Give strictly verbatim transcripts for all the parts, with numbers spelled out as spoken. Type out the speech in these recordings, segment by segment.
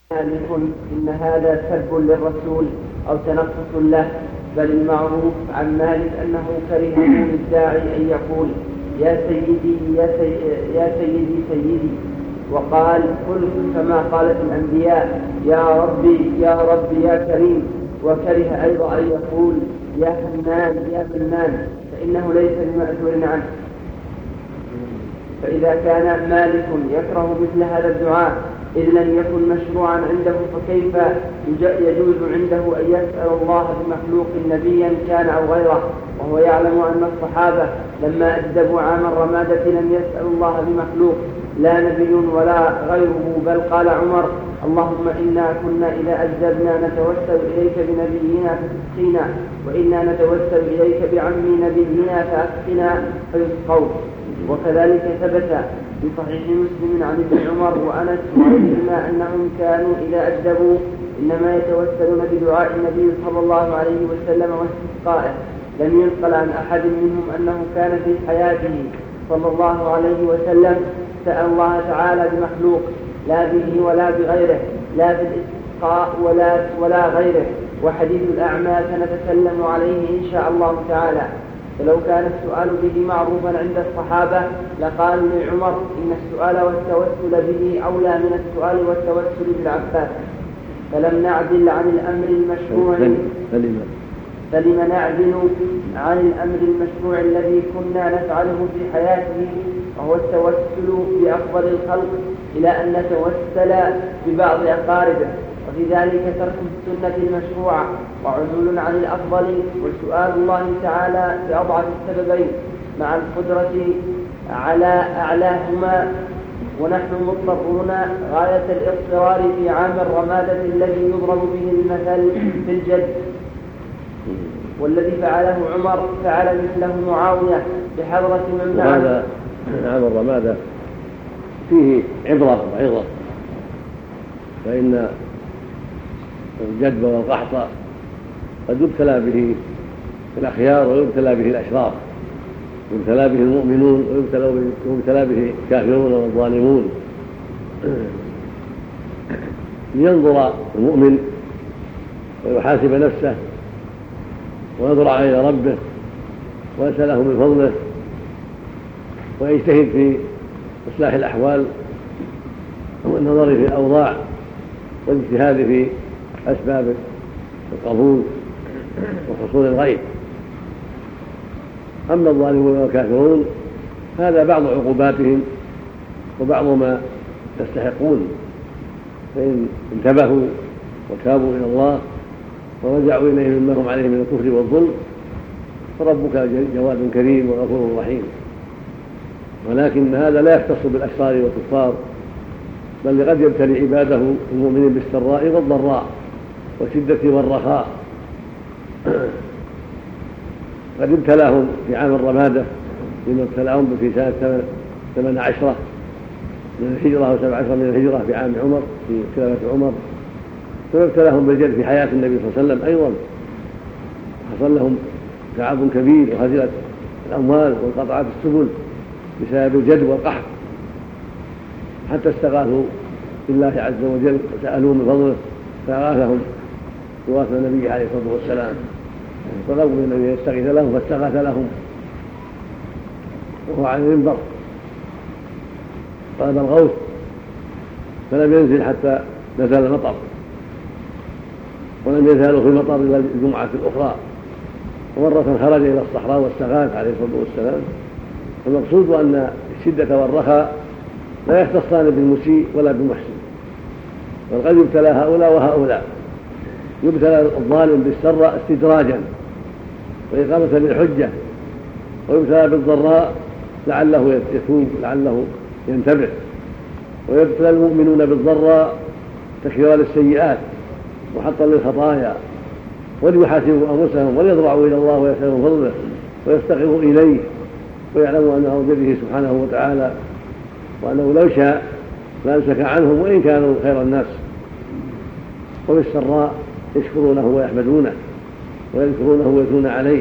مالك إن هذا سب للرسول أو تنقص له، بل المعروف عن مالك أنه كره للداعي أن يقول يا سيدي يا, سي يا سيدي سيدي، وقال قل كما قالت الأنبياء يا ربي يا ربي يا كريم. وكره أيضا أن يقول يا حنان يا منان، فإنه ليس بمأثور عنه. فإذا كان مالك يكره مثل هذا الدعاء إذ لم يكن مشروعا عنده، فكيف يجوز عنده أن يسأل الله بمخلوق نبيا كان أو غيره، وهو يعلم أن الصحابة لما أجدبوا عام الرمادة لم يسألوا الله بمخلوق لا نبي ولا غيره، بل قال عمر اللهم إنا كنا إذا أجدبنا نتوسل إليك بنبينا فتسقينا، وإنا نتوسل إليك بعم نبينا فأسقنا فيسقوا. وكذلك ثبت في صحيح مسلم عن ابن عمر وأنس وغيرهما أنهم كانوا إذا أجدبوا إنما يتوسلون بدعاء النبي صلى الله عليه وسلم واستسقائه. لم ينقل عن أحد منهم أنه كان في حياته صلى الله عليه وسلم سأل الله تعالى بمخلوق لا به ولا بغيره، لا بالاستسقاء ولا, ولا غيره. وحديث الأعمى سنتكلم عليه إن شاء الله تعالى. فلو كان السؤال به معروفا عند الصحابة لقالوا لعمر إن السؤال والتوسل به أولى من السؤال والتوسل بالعباس، فلم نعدل عن الأمر المشروع فلم نعدل عن الأمر المشروع الذي كنا نفعله في حياته، وهو التوسل بأفضل الخلق إلى أن نتوسل ببعض أقاربه، وفي ذلك ترك السنة المشروعة وعزول عن الأفضل وسؤال الله تعالى بأضعف السببين مع القدرة على أعلاهما. ونحن مضطرون غاية الاضطرار في عام الرمادة الذي يضرب به المثل في الجد، والذي فعله عمر فعل مثله معاوية بحضرة من معه. وهذا عام الرمادة فيه عبرة وعظة، فإن الجدب والقحط قد يبتلى به الأخيار ويبتلى به الأشرار، يبتلى به المؤمنون ويبتلى به الكافرون والظالمون. لينظر المؤمن ويحاسب نفسه ويضرع إلى ربه ويسأله من فضله ويجتهد في إصلاح الأحوال والنظر في الأوضاع والاجتهاد في أسباب القبول وحصول الغيب. أما الظالمون والكافرون هذا بعض عقوباتهم وبعض ما يستحقون، فإن انتبهوا وتابوا إلى الله ورجعوا إليه مما هم عليه من الكفر والظلم فربك جواد كريم وغفور رحيم. ولكن هذا لا يختص بالأشرار والكفار، بل قد يبتلي عباده المؤمنين بالسراء والضراء والشدة والرخاء. قد ابتلاهم في عام الرمادة لما ابتلاهم في سنة ثمان عشرة من الهجرة وسبع عشرة من الهجرة في عام عمر في خلافة عمر، ثم ابتلاهم بالجد في حياة النبي صلى الله عليه وسلم أيضا، حصل لهم تعب كبير وهزلت الأموال وانقطعت السبل بسبب الجد والقحط، حتى استغاثوا بالله عز وجل وسألوه من فضله فأغاثهم يغاث النبي عليه الصلاة والسلام، طلبوا من النبي يستغيث لهم فاستغاث لهم وهو على المنبر طلب الغوث فلم ينزل حتى نزل المطر، ولم يزالوا في المطر إلى الجمعة الأخرى، ومرة خرج إلى الصحراء واستغاث عليه الصلاة والسلام. المقصود أن الشدة والرخاء لا يختصان بالمسيء ولا بالمحسن، بل قد يبتلى هؤلاء وهؤلاء. يبتلى الظالم بالسراء استدراجا وإقامة للحجة، ويبتلى بالضراء لعله يتوب لعله ينتبه، ويبتلى المؤمنون بالضراء تكفيرا للسيئات وحطا للخطايا، وليحاسبوا أنفسهم وليضرعوا إلى الله ويسألوا فضله ويستغفروا إليه ويعلموا أنه بيده سبحانه وتعالى، وأنه لو شاء لأمسك عنهم وإن كانوا خير الناس. وبالسراء يشكرونه ويحمدونه ويذكرونه ويثنون عليه.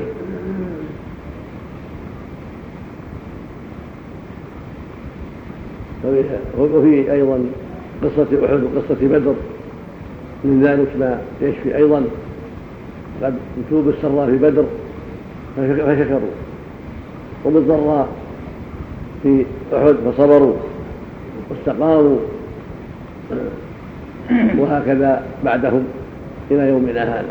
وفي أيضا قصة أحد وقصة بدر من ذلك ما يشفي أيضا قد انتوا بالسراء في بدر فشكروا، وبالضراء في أحد فصبروا واستقاموا، وهكذا بعدهم إلى يومنا هذا.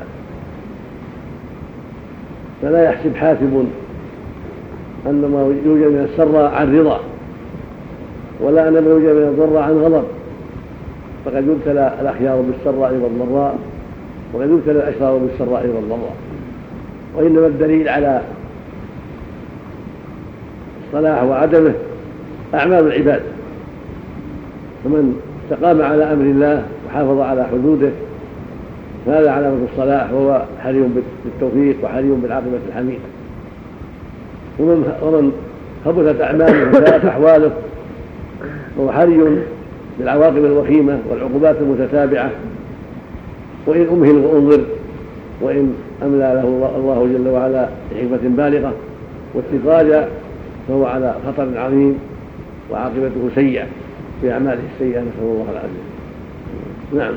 فلا يحسب حاسب أن ما يوجد من السراء عن رضا، ولا أن ما يوجد من الضراء عن غضب، فقد يبتلى الأخيار بالسراء والضراء، وقد يبتلى الأشرار بالسراء والضراء. وإنما الدليل على الصلاح وعدمه أعمال العباد، فمن استقام على أمر الله وحافظ على حدوده فهذا علامة الصلاح، وهو حري بالتوفيق وحري بالعاقبة الحميدة. ومن خبثت أعماله وساءت أحواله وهو حري بالعواقب الوخيمة والعقوبات المتتابعة، وإن أمهل وأنظر وإن أملى له الله جل وعلا بحكمة بالغة واستدراجا فهو على خطر عظيم وعاقبته سيئة في أعماله السيئة، نسأل الله العافية. نعم.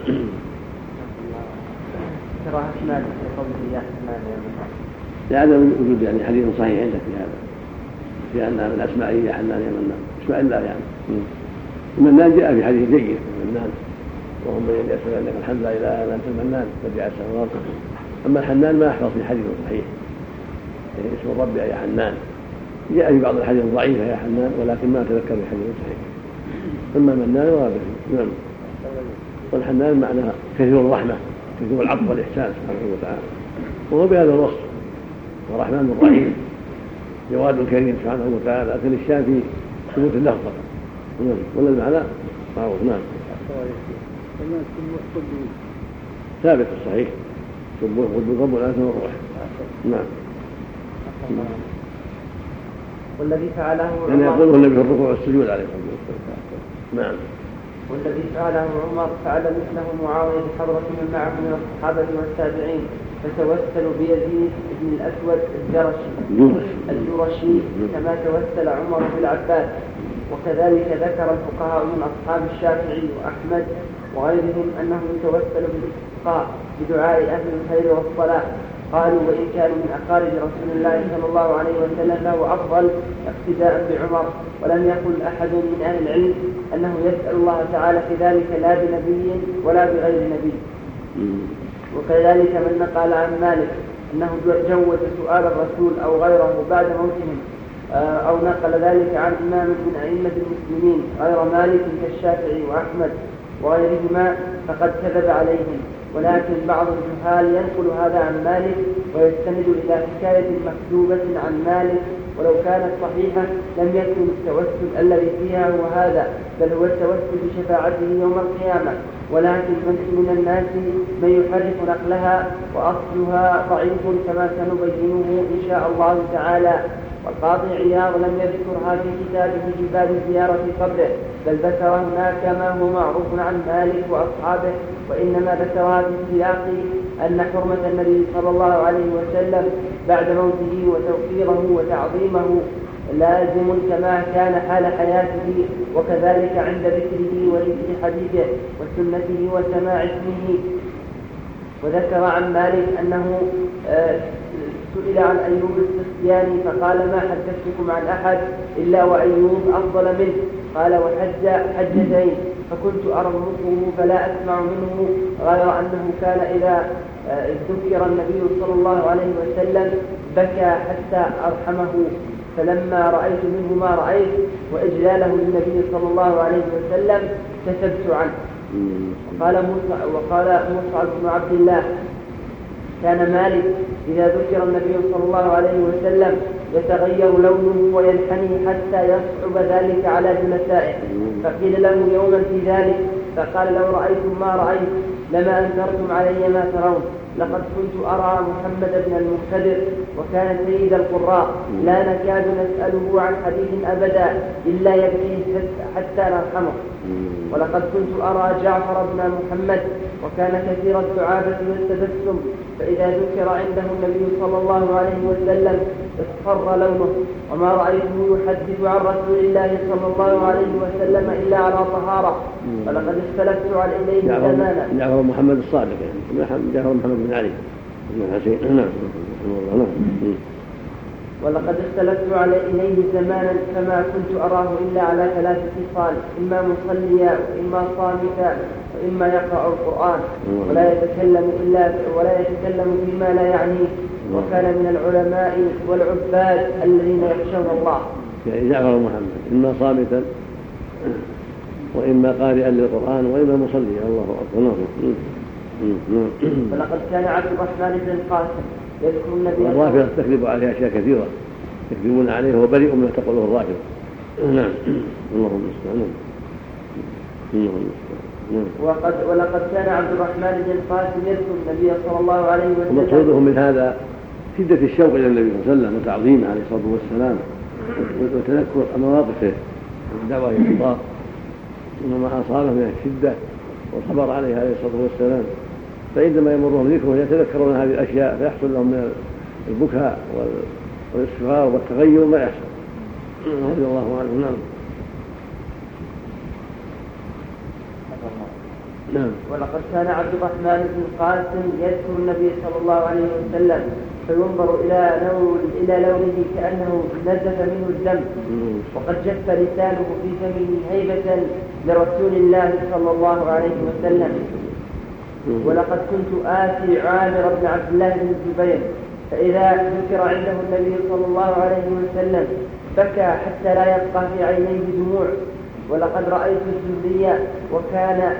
كراهة مالك في قوله يا حماد يا منان، لعدم وجود يعني حديث صحيح عندك في هذا، في أنها من أسماء يا حنان يا منان، اسماء الله يعني. المنان جاء في حديث جيد، المنان اللهم إني أسأل أنك الحمد لا إله إلا أنت المنان فجاء السماوات. أما الحنان ما أحفظ في حديث صحيح، يعني اسم الرب يا حنان جاء في بعض الحديث ضعيفة يا حنان، ولكن ما أتذكر في حديث صحيح. أما المنان وهذا نعم. والحنان معناها كثير الرحمة كثير العطف والإحسان سبحانه وتعالى، وهو بهذا الوصف، ورحمن رحيم جواد كريم سبحانه وتعالى، لكن الشافي ثبوت اللفظ فقط ولا المعنى معروف. نعم. ثابت الصحيح سبوح قدوس رب العالمين والروح. نعم. والذي فعله يعني يقوله النبي في الركوع والسجود عليه الصلاة والسلام. نعم. والذي فعله عمر فعل مثله معاوية بحضرة من معه من الصحابة والتابعين، فتوسلوا بيزيد بن الأسود الجرشي الجرشي كما توسل عمر بالعباس. وكذلك ذكر الفقهاء من أصحاب الشافعي وأحمد وغيرهم أنه يتوسل بالاستسقاء بدعاء أهل الخير والصلاة. قالوا وإن كانوا من أقارب رسول الله صلى الله عليه وسلم له أفضل اقتداء بعمر، ولم يقل أحد من أهل العلم أنه يسأل الله تعالى في ذلك لا بنبي ولا بغير نبي. وكذلك من نقل عن مالك أنه جوز سؤال الرسول أو غيره بعد موتهم، أو نقل ذلك عن إمام من أئمة المسلمين غير مالك كالشافعي وأحمد وغيرهما فقد كذب عليهم. ولكن بعض الجهال ينقل هذا عن مالك ويستند إلى حكاية مكتوبة عن مالك، ولو كانت صحيحة لم يكن التوسل الذي فيها هو هذا، بل هو التوسل بشفاعته يوم القيامة. ولكن من الناس من يحرف نقلها وأصلها ضعيف كما سنبينه إن شاء الله تعالى. والقاضي عياض لم يذكرها في كتابه في باب زيارة قبره، بل ذكر هناك ما هو معروف عن مالك وأصحابه، وإنما ذكرها في سياق أن حرمة النبي صلى الله عليه وسلم بعد موته وتوقيره وتعظيمه لازم كما كان حال حياته، وكذلك عند ذكره وذكر حديثه وسنته وسماع اسمه. وذكر عن مالك أنه سئل عن أيوب السختياني فقال ما حدثتكم عن أحد إلا وأيوب أفضل منه، قال وحج حجتين فكنت أرمقه فلا أسمع منه غير أنه كان إذا ذكر النبي صلى الله عليه وسلم بكى حتى أرحمه، فلما رأيت منه ما رأيت وإجلاله للنبي صلى الله عليه وسلم كتبت عنه. وقال موسى وقال مصعب بن عبد الله كان مالك إذا ذكر النبي صلى الله عليه وسلم يتغير لونه وينحني حتى يصعب ذلك على جلسائه، فقيل له يوما في ذلك فقال لو رأيتم ما رأيت لما أنكرتم علي ما ترون، لقد كنت أرى محمد بن المنكدر وكان سيد القراء لا نكاد نسأله عن حديث أبدا إلا يبكي حتى نرحمه. ولقد كنت أرى جعفر بن محمد وكان كثير الدعابة والتبسم، فإذا ذكر عنده النبي صلى الله عليه وسلم اصفر لونه، وما رأيته يحدث عن رسول الله صلى الله عليه وسلم إلا على طهارة. فلقد اختلفت على إليه زمانا. جعفر محمد الصادق يعني جعفر محمد بن علي بن الحسين. نعم. ولقد اختلفت على إليه زمانا فما كنت أراه إلا على ثلاثة خصال: إما مصليا وإما صامتا وإما يقرأ القرآن، ولا يتكلم إلا ولا يتكلم فيما لا يعنيه، وكان من العلماء والعباد الذين يخشون الله. يعني جعفر محمد إما صامتا وإما قارئا للقرآن وإما مصليا. الله أكبر. فلقد كان عبد الرحمن بن القاسم يذكر النبي. الرافضة تكذب عليه أشياء كثيرة يكذبون عليه وهو بريء مما تقوله الرافضة. نعم. اللهم المستعان. وقد ولقد كان عبد الرحمن بن القاسم يذكر النبي صلى الله عليه وسلم. ومقصوده من هذا شدة الشوق إلى النبي صلى الله عليه وسلم وتعظيمه عليه الصلاة والسلام وتذكر مواقفه والدعوة إلى الله وما أصابه من الشدة وصبر عليه عليه الصلاة والسلام. فعندما يمرهم ذكره يتذكرون هذه الأشياء فيحصل لهم من البكاء والاستغفار والتغير ما يحصل. رضي الله عنه. نعم. نعم. ولقد كان عبد الرحمن بن القاسم يذكر النبي صلى الله عليه وسلم فينظر إلى لون إلى لونه كأنه نزف منه الدم، وقد جف لسانه في فمه هيبة لرسول الله صلى الله عليه وسلم. ولقد كنت آتي عامر بن عبد الله بن الزبير فإذا ذكر عنده النبي صلى الله عليه وسلم بكى حتى لا يبقى في عينيه دموع. ولقد رأيت الزهري وكان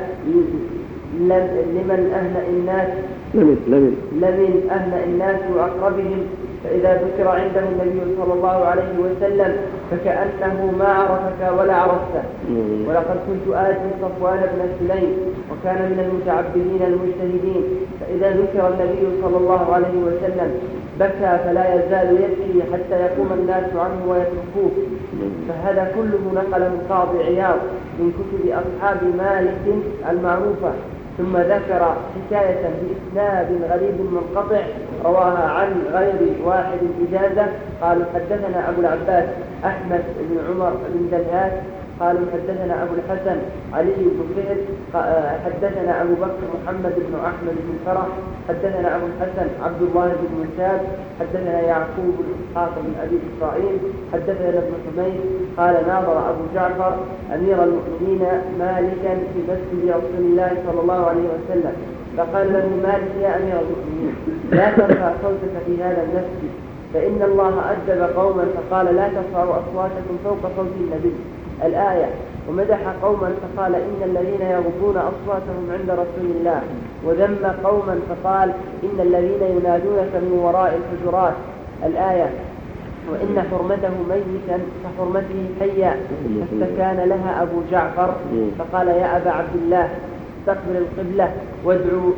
لمن أهنأ الناس لمن لمن أهنأ الناس وأقربهم، فإذا ذكر عنده النبي صلى الله عليه وسلم فكأنه ما عرفك ولا عرفته. ولقد كنت آتي صفوان بن سليم وكان من المتعبدين المجتهدين، فإذا ذكر النبي صلى الله عليه وسلم بكى فلا يزال يبكي حتى يقوم الناس عنه ويتركوه. فهذا كله نقل من قاضي عياض من كتب أصحاب مالك المعروفة، ثم ذكر حكاية بإسناد غريب منقطع رواها عن غير واحد إجازة. قالوا حدثنا أبو العباس أحمد بن عمر بن دلهات قالوا حدثنا أبو الحسن علي بن فهد حدثنا أبو بكر محمد بن أحمد بن فرح حدثنا أبو الحسن عبد الله بن مساد حدثنا يعقوب بن إسحاق بن أبي إسرائيل حدثنا ابن حميد قال ناظر أبو جعفر أمير المؤمنين مالكا في مسجد رسول الله صلى الله عليه وسلم، فقال له مالك يا أمير المؤمنين لا ترفع صوتك في هذا المسجد، فإن الله أدب قوما فقال لا ترفعوا أصواتكم فوق صوت النبي الآية، ومدح قوما فقال إن الذين يغضون أصواتهم عند رسول الله، وذم قوما فقال إن الذين ينادونك من وراء الحجرات الآية، وإن حرمته ميتا كحرمته حيا. فاستكان لها أبو جعفر فقال يا أبا عبد الله استقبل القبلة وادعو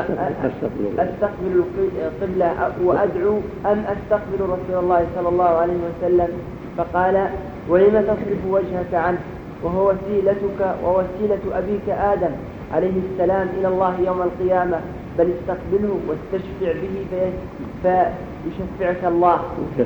أستقبل القبلة وأدعو أم أستقبل رسول الله صلى الله عليه وسلم؟ فقال ولم تصرف وجهك عنه وهو وسيلتك ووسيلة أبيك آدم عليه السلام إلى الله يوم القيامة، بل استقبله واستشفع به فيشفعك الله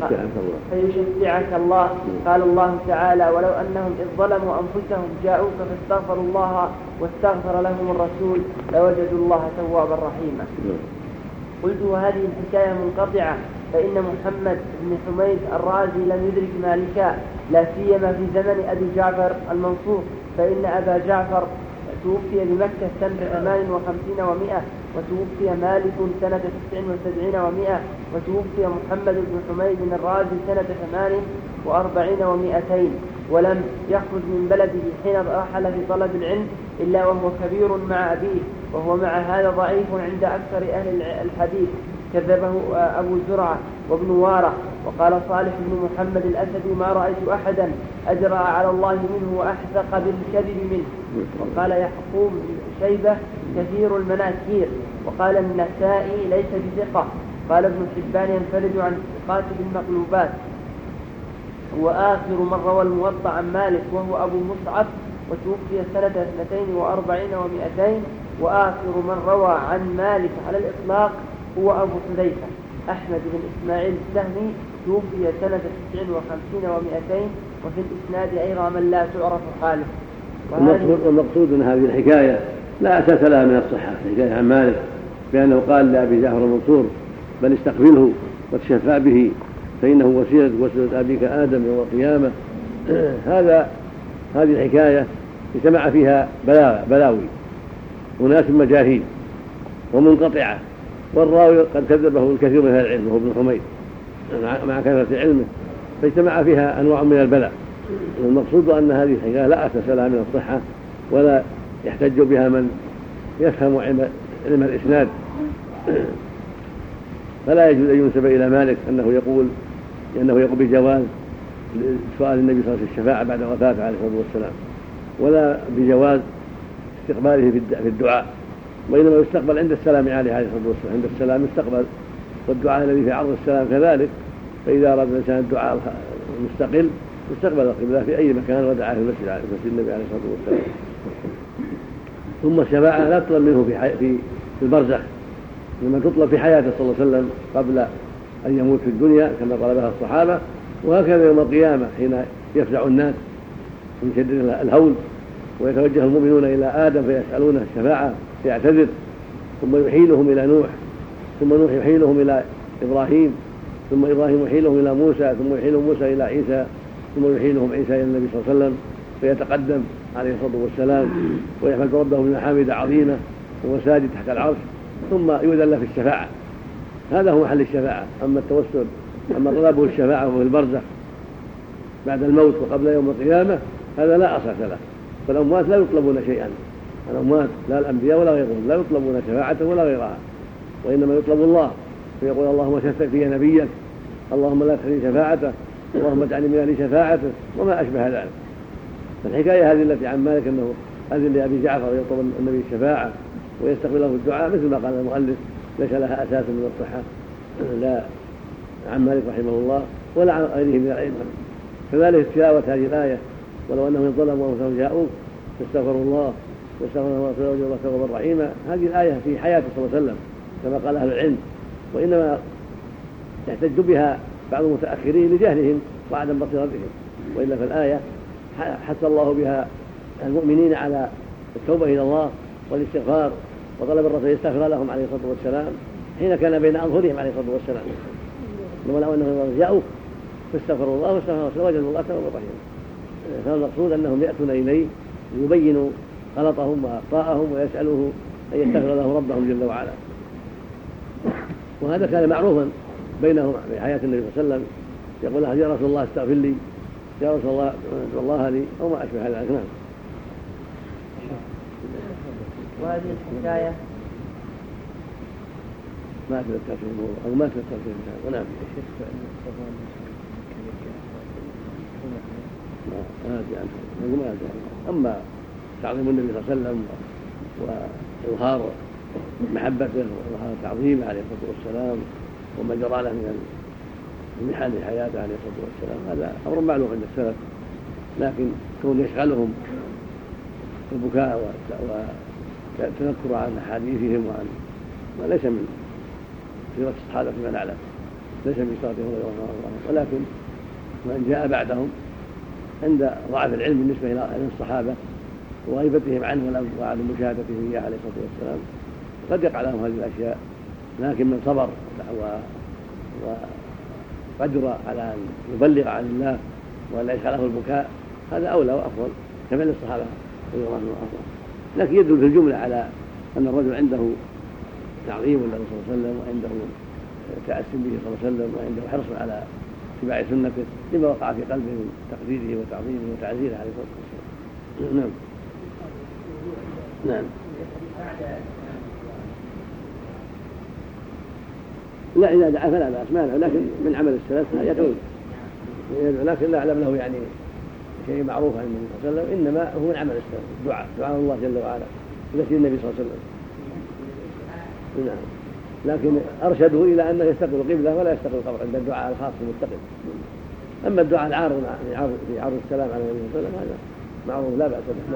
فيشفعك الله. قال الله تعالى ولو أنهم إذ ظلموا أنفسهم جاءوك فاستغفروا الله واستغفر لهم الرسول لوجدوا الله توابا رحيما. قلت وهذه الحكاية منقطعة، فإن محمد بن حميد الرازي لم يدرك مالكا لا سيما في زمن أبي جعفر المنصور، فإن أبا جعفر توفي بمكة سنة ثمان وخمسين ومائة، وتوفي مالك سنة تسع وسبعين ومائة، وتوفي محمد بن حميد الرازي سنة ثمان وأربعين ومائتين، ولم يخرج من بلده حين رحل في طلب العلم إلا وهو كبير مع أبيه، وهو مع هذا ضعيف عند أكثر أهل الحديث، كذبه أبو زرعة وابن وارة. وقال صالح بن محمد الأسدي ما رأيت أحدا أجرأ على الله منه وأحذق بالكذب منه. وقال يعقوب بن شيبة كثير المناكير. وقال النسائي ليس بثقة. قال ابن حبان ينفرد عن الثقات بالمقلوبات. وآخر من روى الموطأ عن مالك وهو أبو مصعب وتوفي سنة اثنتين وأربعين ومئتين. وآخر من روى عن مالك على الإطلاق هو أبو حذيفة أحمد بن إسماعيل السهمي توفي سنة تسع وخمسين ومئتين. وفي الإسناد أيضا من لا تعرف حاله. والمقصود من هذه الحكاية لا أساس لها من الصحة، الحكاية عن مالك بأنه قال لأبي جعفر المنصور بل استقبله وتشفع به فإنه وسيلة وسيلة أبيك آدم يوم القيامة. هذا هذه الحكاية اجتمع فيها بلاوي وناس مجاهيل ومنقطعة، والراوي قد كذبه الكثير من أهل العلم وهو ابن حميد مع كثرة علمه، فاجتمع فيها أنواع من البلاء. والمقصود أن هذه الحكاية لا أساس لها من الصحة ولا يحتج بها من يفهم علم الإسناد، فلا يجوز أن ينسب إلى مالك أنه يقول أنه يقول بجواز سؤال النبي صلى الله عليه وسلم الشفاعة بعد وفاته عليه الصلاة والسلام، ولا بجواز استقباله في الدعاء، وإنما يستقبل عند السلام عليه عليه الصلاة والسلام، عند السلام يستقبل، والدعاء الذي في عرض السلام كذلك. فإذا أراد الإنسان الدعاء المستقل يستقبل القبلة في أي مكان ودعا في المسجد عليه مسجد النبي عليه الصلاة والسلام. ثم الشفاعة لا تطلب منه في في البرزخ، لما تطلب في حياته صلى الله عليه وسلم قبل أن يموت في الدنيا كما طلبها الصحابة، وهكذا يوم القيامة حين يفزع الناس من شدة الهول ويتوجه المؤمنون إلى آدم فيسألونه الشفاعة فيعتذر، ثم يحيلهم إلى نوح، ثم نوح يحيلهم إلى إبراهيم، ثم إبراهيم يحيلهم إلى موسى، ثم يحيلهم موسى إلى عيسى، ثم يحيلهم عيسى إلى النبي صلى الله عليه وسلم فيتقدم عليه الصلاة والسلام ويحمد ربه بمحامد عظيمة وهو ساجد تحت العرش، ثم يؤذن له في الشفاعة. هذا هو محل الشفاعة. أما التوسل أما طلبه الشفاعة في البرزخ بعد الموت وقبل يوم القيامة هذا لا أساس له. فالأموات لا يطلبون شيئا، الأموات لا الأنبياء ولا غيرهم لا يطلبون شفاعة ولا غيرها، وإنما يطلب الله، فيقول اللهم شفع في نبيك، اللهم لا تخلي شفاعته، اللهم اجعلني من أهل شفاعته، وما أشبه ذلك. فالحكاية هذه التي عن مالك أنه أذن لأبي جعفر يطلب النبي الشفاعة ويستقبله في الدعاء مثل ما قال المؤلف ليس لها أساس من الصحة لا عن مالك رحمه الله ولا عن غيره من العلم. كذلك تلاوة هذه الآية ولو أنهم ظلموا أنفسهم جاءوك فاستغفروا الله واستغفر الله وجه الله توابا رحيما، هذه الآية في حياته صلى الله عليه وسلم كما قال أهل العلم، وإنما يحتج بها بعض المتأخرين لجهلهم وعدم بصيرتهم، وإلا فالآية حث الله بها المؤمنين على التوبة إلى الله والاستغفار وطلب الرسول يستغفر لهم عليه الصلاة والسلام حين كان بين أظهرهم عليه الصلاة والسلام، ولو أنهم جاءوا فاستغفروا الله واستغفروا الله وجدوا الله توابا رحيما. فالمقصود أنهم يأتون إليه ليبينوا غلطهم وأخطاءهم ويسألوه أن يستغفر لهم ربهم جل وعلا. وهذا كان معروفا بينهم في حياة النبي صلى الله عليه وسلم، يقول يا رسول الله استغفر لي، يا رسول الله ادعو الله لي، أو ما أشبه ذلك. نعم. وهذه الحكاية ما تذكر في الموضوع أو ما تذكر في الموضوع. نعم. ما أدري عنه ما أدري عنه. أما تعظيم النبي صلى الله عليه وسلم وإظهار محبته وإظهار تعظيمه عليه الصلاة والسلام وما جرى له من المحن في حياته عليه الصلاة والسلام هذا أمر معلوم عند السلف، لكن كون يشغلهم البكاء والتذكر عن أحاديثهم وعن ما ليس من سيرة الصحابة فيما نعلم، ليس من سيرتهم رضي الله عنهم، ولكن من جاء بعدهم عند ضعف العلم بالنسبة إلى الصحابة وغيبتهم عنه وعدم مشاهدتهم إياه عليه الصلاة والسلام قد يقع لهم هذه الأشياء، لكن من صبر وقدر على أن يبلغ عن الله ولا يشغله البكاء هذا أولى وأفضل كفعل الصحابة رضي الله عنهم وأرضاهم. لكن يدل في الجملة على أن الرجل عنده تعظيم للنبي صلى الله عليه وسلم وعنده تأسي به صلى الله عليه وسلم وعنده حرص على اتباع سنته لما وقع في قلبه من تقديره وتعظيمه وتعزيره عليه الصلاة والسلام. نعم. نعم. لا إذا دعا فلا بأس مانع، لكن من عمل السلف يدعو لكن لا أعلم له يعني شيء معروف عن النبي صلى الله عليه وسلم، إنما هو من عمل السلف الدعاء دعاء الله جل وعلا بذكر النبي صلى الله عليه وسلم نعم. لكن أرشدوا إلى أنه يستقبل قبلة ولا يستقبل القبر عند الدعاء الخاص المستقبل. أما الدعاء العارض في عرض السلام على النبي صلى الله عليه وسلم هذا معروف لا بأس به.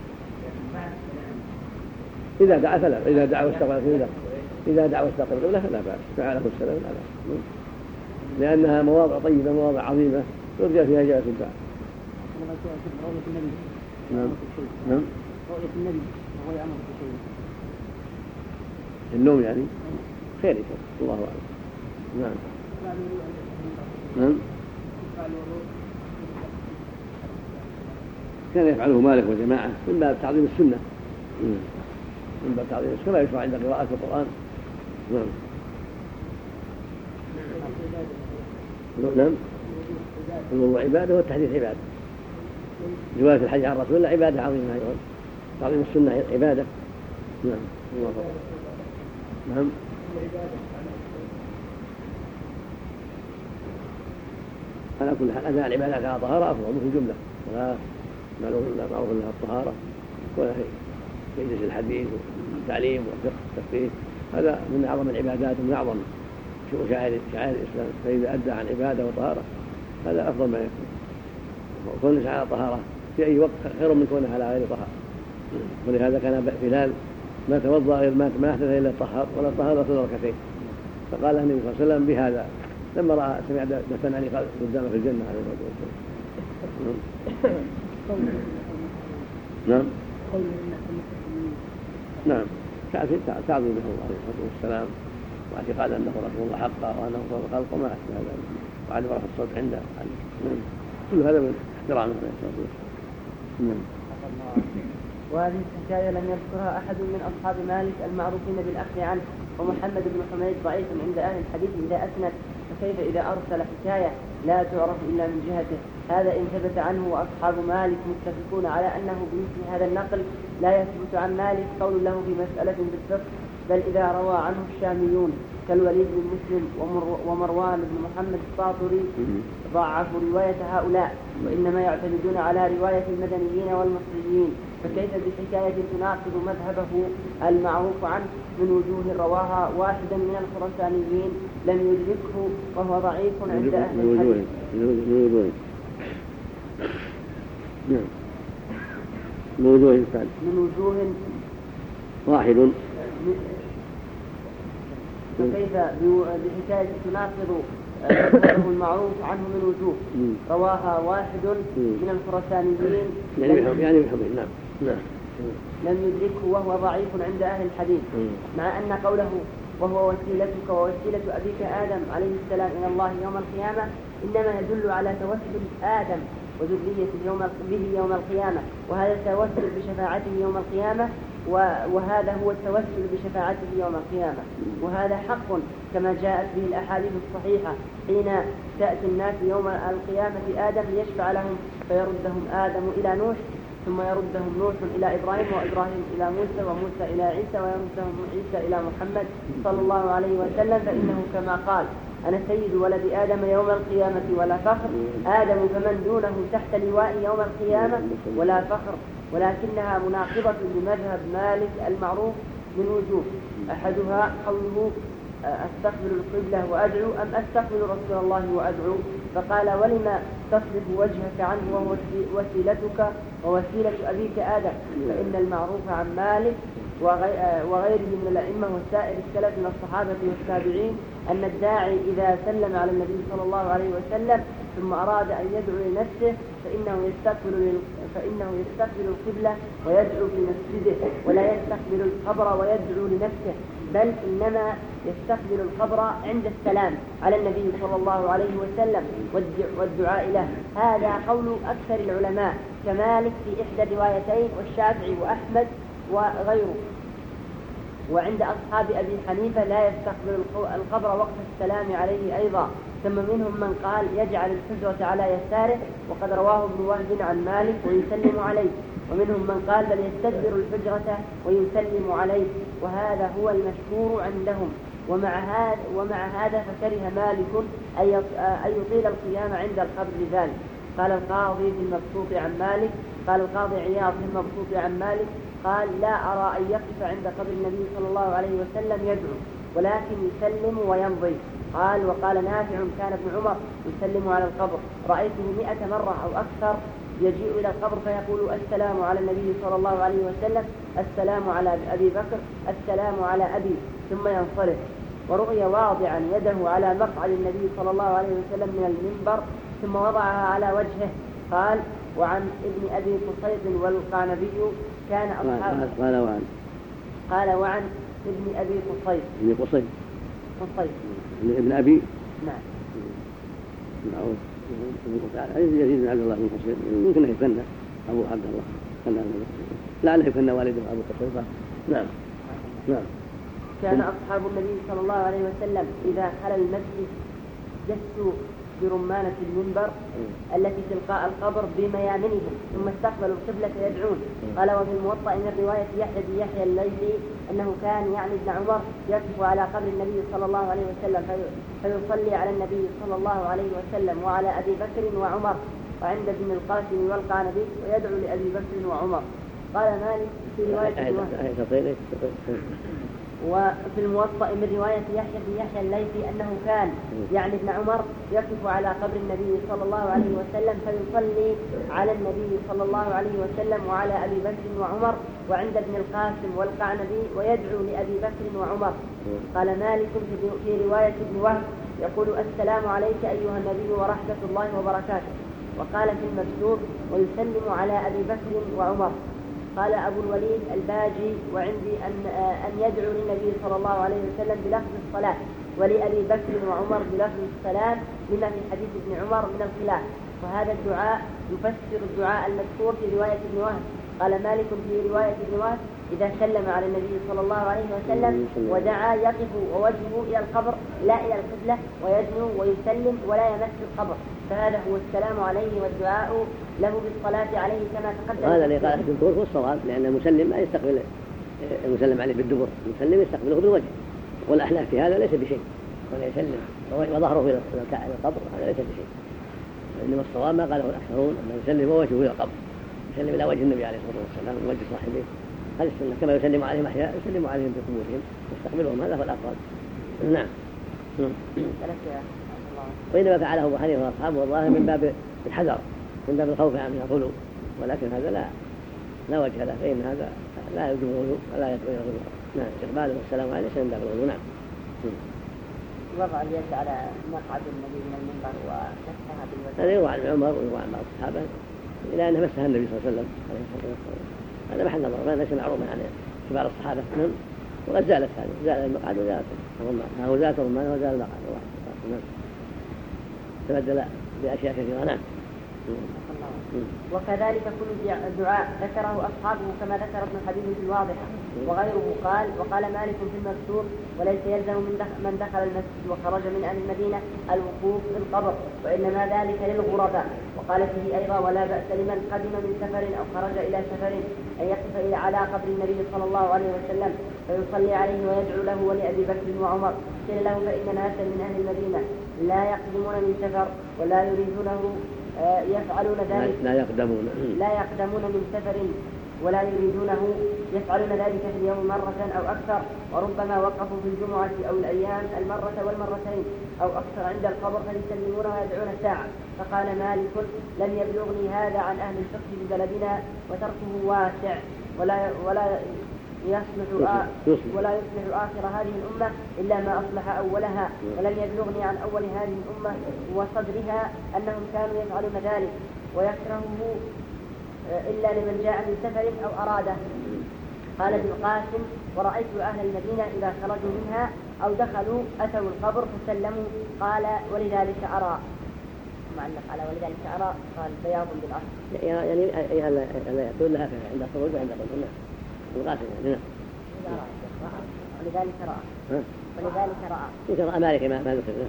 إذا دعا فلا، إذا دعا واستقبل قبلة إذا دعا واستقبل قبلة فلا بأس، فعله السلام لا بأس، لأنها مواضع طيبة مواضع عظيمة يرجى فيها إجابة الدعاء. نعم نعم. رؤية النبي وهو يأمر بشيء. النوم يعني خير إن شاء الله، الله أعلم. نعم. نعم. كان يفعله مالك وجماعة من باب تعظيم السنة، من باب تعظيم السنة كما يشرع عند قراءة القرآن. نعم. نعم. الوضوء عبادة والتحديث عبادة. رواية الحج عن رسول الله عبادة عظيمة أيضا، تعظيم السنة عبادة. نعم. الله أكبر. نعم. على كل حال أداء العبادات على طهارة أفضل في الجملة، ولا معروف لها الطهارة ولا في مجلس الحديث والتعليم والفقه والتفقيه، هذا من أعظم العبادات ومن أعظم شعائر شعائر الإسلام. فإذا أدى عن عبادة وطهارة هذا أفضل ما يكون، وكونش على طهارة في أي وقت خير من كونه على غير طهارة. ولهذا كان بلال ما توضأ غير ما أحدث إلا الطهار ولا طهارة إلا ركعتين، فقال النبي صلى الله عليه وسلم بهذا لما رأى سمع دفن علي قدامه في الجنة عليه الصلاة والسلام. نعم. نعم. تعظيم له عليه الصلاة والسلام، واعتقاد أنه رسول الله حقا وأنه فوق الخلق وما أشبه ذلك، وعدم رفع الصوت عنده. كل هذا من احترامه عليه الصلاة والسلام. وهذه الحكاية لم يذكرها أحد من أصحاب مالك المعروفين بالأخذ عنه، ومحمد بن حميد ضعيف عند أهل الحديث إذا أسند، فكيف إذا أرسل حكاية لا تعرف إلا من جهته؟ هذا إن ثبت عنه، وأصحاب مالك متفقون على أنه بمثل هذا النقل لا يثبت عن مالك قول له في مسألة بالفقه، بل إذا روى عنه الشاميون كالوليد بن مسلم ومروان بن محمد الطاطري ضعفوا رواية هؤلاء، وإنما يعتمدون على رواية المدنيين والمصريين، فكيف بحكاية تناقض مذهبه المعروف عنه من وجوه رواها واحدا من الخراسانيين لم يدركه وهو ضعيف عند أهل الحديث. من وجوه من وجوه واحد، فكيف بحكاية تناقض مذهبه المعروف عنه من وجوه رواها واحد من الخراسانيين يعني بحمد. نعم. نعم. لم يدركه وهو ضعيف عند أهل الحديث، مع أن قوله وهو وسيلتك ووسيلة أبيك آدم عليه السلام إلى الله يوم القيامة إنما يدل على توسل آدم وذرية يوم به يوم القيامة، وهذا التوسل بشفاعته يوم القيامة، وهذا هو التوسل بشفاعته يوم القيامة، وهذا حق كما جاءت به الأحاديث الصحيحة حين تأتي الناس يوم القيامة آدم ليشفع لهم فيردهم آدم إلى نوح، ثم يردهم نوح إلى إبراهيم، وإبراهيم إلى موسى، وموسى إلى عيسى، ويردهم عيسى إلى محمد صلى الله عليه وسلم، فإنه كما قال أنا سيد ولد آدم يوم القيامة ولا فخر، آدم فمن دونه تحت لواء يوم القيامة ولا فخر، ولكنها مناقضة لمذهب مالك المعروف من وجوه. أحدها قوله أستقبل القبلة وأدعو أم أستقبل رسول الله وأدعو، فقال ولما تصرف وجهك عنه وهو وسيلتك ووسيلة أبيك آدم، فإن المعروف عن مالك وغيره من الأئمة وسائر السلف من الصحابة والتابعين أن الداعي إذا سلم على النبي صلى الله عليه وسلم ثم أراد أن يدعو لنفسه فإنه يستقبل فإنه يستقبل القبلة ويدعو في مسجده، ولا يستقبل القبر ويدعو لنفسه، بل إنما يستقبل القبر عند السلام على النبي صلى الله عليه وسلم والدعاء له. هذا قول أكثر العلماء كمالك في إحدى الروايتين والشافعي وأحمد وغيره. وعند أصحاب أبي حنيفة لا يستقبل القبر وقت السلام عليه أيضا، ثم منهم من قال يجعل الحجرة على يساره، وقد رواه ابن وهب عن مالك ويسلم عليه، ومنهم من قال بل يستدبر الحجرة ويسلم عليه، وهذا هو المشهور عندهم. ومع هذا ومع هذا فكره مالك أن يطيل القيام عند القبر لذلك. قال القاضي في المبسوط عن مالك قال القاضي عياض في المبسوط عن مالك قال لا أرى أن يقف عند قبر النبي صلى الله عليه وسلم يدعو ولكن يسلم ويمضي. قال وقال نافع كان ابن عمر يسلم على القبر رأيته مئة مرة أو أكثر يجيء إلى القبر فيقول السلام على النبي صلى الله عليه وسلم، السلام على أبي بكر، السلام على أبي، ثم ينصرف. ورؤي واضعا يده على مقعد النبي صلى الله عليه وسلم من المنبر ثم وضعها على وجهه. قال وعن ابن أبي قصيد والقعنبي كان أصحاب قال وعن قال وعن ابن أبي قصيد ابن قصيد قصيد ابن أبي نعم نعم يزيد بن عبد الله بن قصيد يمكن أن يكن أبو عبد الله كان لعله يكن والده أبو قصيد. نعم نعم. كان أصحاب النبي صلى الله عليه وسلم إذا خلى المسجد جثوا برمانة المنبر التي تلقاء القبر بميامنهم ثم استقبلوا القبلة يدعون. قال وفي الموطأ من رواية يحيى بن يحيى الليثي أنه كان يعني ابن عمر يقف على قبر النبي صلى الله عليه وسلم فيصلي على النبي صلى الله عليه وسلم وعلى أبي بكر وعمر وعند ابن القاسم والقعنبي ويدعو لأبي بكر وعمر. قال مالك في رواية وفي الموطأ من رواية يحيى بن يحيى الليثي أنه كان يعني ابن عمر يقف على قبر النبي صلى الله عليه وسلم فيصلي على النبي صلى الله عليه وسلم وعلى أبي بكر وعمر وعند ابن القاسم والقعنبي ويدعو لأبي بكر وعمر. قال مالك في رواية ابن وهب يقول السلام عليك أيها النبي ورحمة الله وبركاته. وقال في المكتوب ويسلم على أبي بكر وعمر. قال أبو الوليد الباجي وعندي أن أن يدعو للنبي صلى الله عليه وسلم بلفظ الصلاة ولأبي بكر وعمر بلفظ السلام لما في حديث ابن عمر من الخلاف. وهذا الدعاء يفسر الدعاء المذكور في رواية ابن وهب. قال مالك في رواية ابن وهب إذا سلم على النبي صلى الله عليه وسلم ودعا يقف ووجهه إلى القبر لا إلى القبلة ويدنو ويسلم ولا يمس القبر فهذا هو السلام عليه والدعاء له بالصلاة عليه كما تقدم. هذا اللي قال الدكتور هو الصواب لأن المسلم ما يستقبل المسلم عليه بالدبر، المسلم يستقبله بالوجه والأحناف في هذا ليس بشيء ولا يسلم وظهره إلى القبر هذا ليس بشيء. إنما الصواب ما قاله الأكثرون أنه يسلم ووجهه إلى القبر يسلم إلى وجه النبي عليه الصلاة والسلام ووجه صاحبه هذا السنة كما يسلم عليهم أحياء يسلم عليهم بقبورهم يستقبلهم هذا هو الأفضل. نعم. وإنما فعله أبو حنيفة وأصحابه والله من باب الحذر من باب الخوف من الغلو ولكن هذا لا لا وجه له فإن هذا لا يوجب الغلو ولا يدعو إلى الغلو. نعم استقباله والسلام عليه من باب الغلو. نعم. وضع اليد على مقعد النبي من المنبر ومسحها بالوجه هذا يروى عن عمر ويروى عن بعض الصحابة إلى أن مسها النبي صلى الله عليه وسلم عليه الصلاة والسلام. هذا محل نظر ما ليس معروفا عن كبار الصحابة منهم وقد زالت هذه زال المقعد وزالت الرمان هو زالت الرمان وزال المقعد الله تبدل بأشياء كثيرة. نعم. وكذلك كل دعاء ذكره أصحابه كما ذكر ابن حبيب في الواضحة وغيره. قال وقال مالك في المكتوب وليس يلزم من دخل, من دخل المسجد وخرج من أهل المدينة الوقوف في القبر وإنما ذلك للغرباء. وقال فيه أيضا ولا بأس لمن قدم من سفر أو خرج إلى سفر أن يقف إلى على قبر النبي صلى الله عليه وسلم فيصلي عليه ويدعو له ولأبي بكر وعمر. قيل له فإن ناسا من أهل المدينة لا يقدمون من سفر ولا يريدونه يفعلون ذلك لا يقدمون لا يقدمون من سفر ولا يريدونه يفعلون ذلك في اليوم مرة أو أكثر وربما وقفوا في الجمعة أو الأيام المرة والمرتين أو أكثر عند القبر فيسلمون ويدعون ساعة. فقال مالك لم يبلغني هذا عن أهل الفقه ببلدنا وتركه واسع ولا ولا يصلح ولا يصلح آخر هذه الأمة إلا ما أصلح أولها ولم يبلغني عن أول هذه الأمة وصدرها أنهم كانوا يفعلون ذلك ويكرهه إلا لمن جاء من سفر أو أراده. قال ابن القاسم ورأيت أهل المدينة إذا خرجوا منها أو دخلوا أتوا القبر فسلموا. قال ولذلك أرى معلق على ولذلك أرى قال بياض بالأصل يعني ألا يقول لها عند الخروج وعند الخروج. القاسم يعني ولذلك رأى ولذلك رأى يمكن مالك ما ما ذكر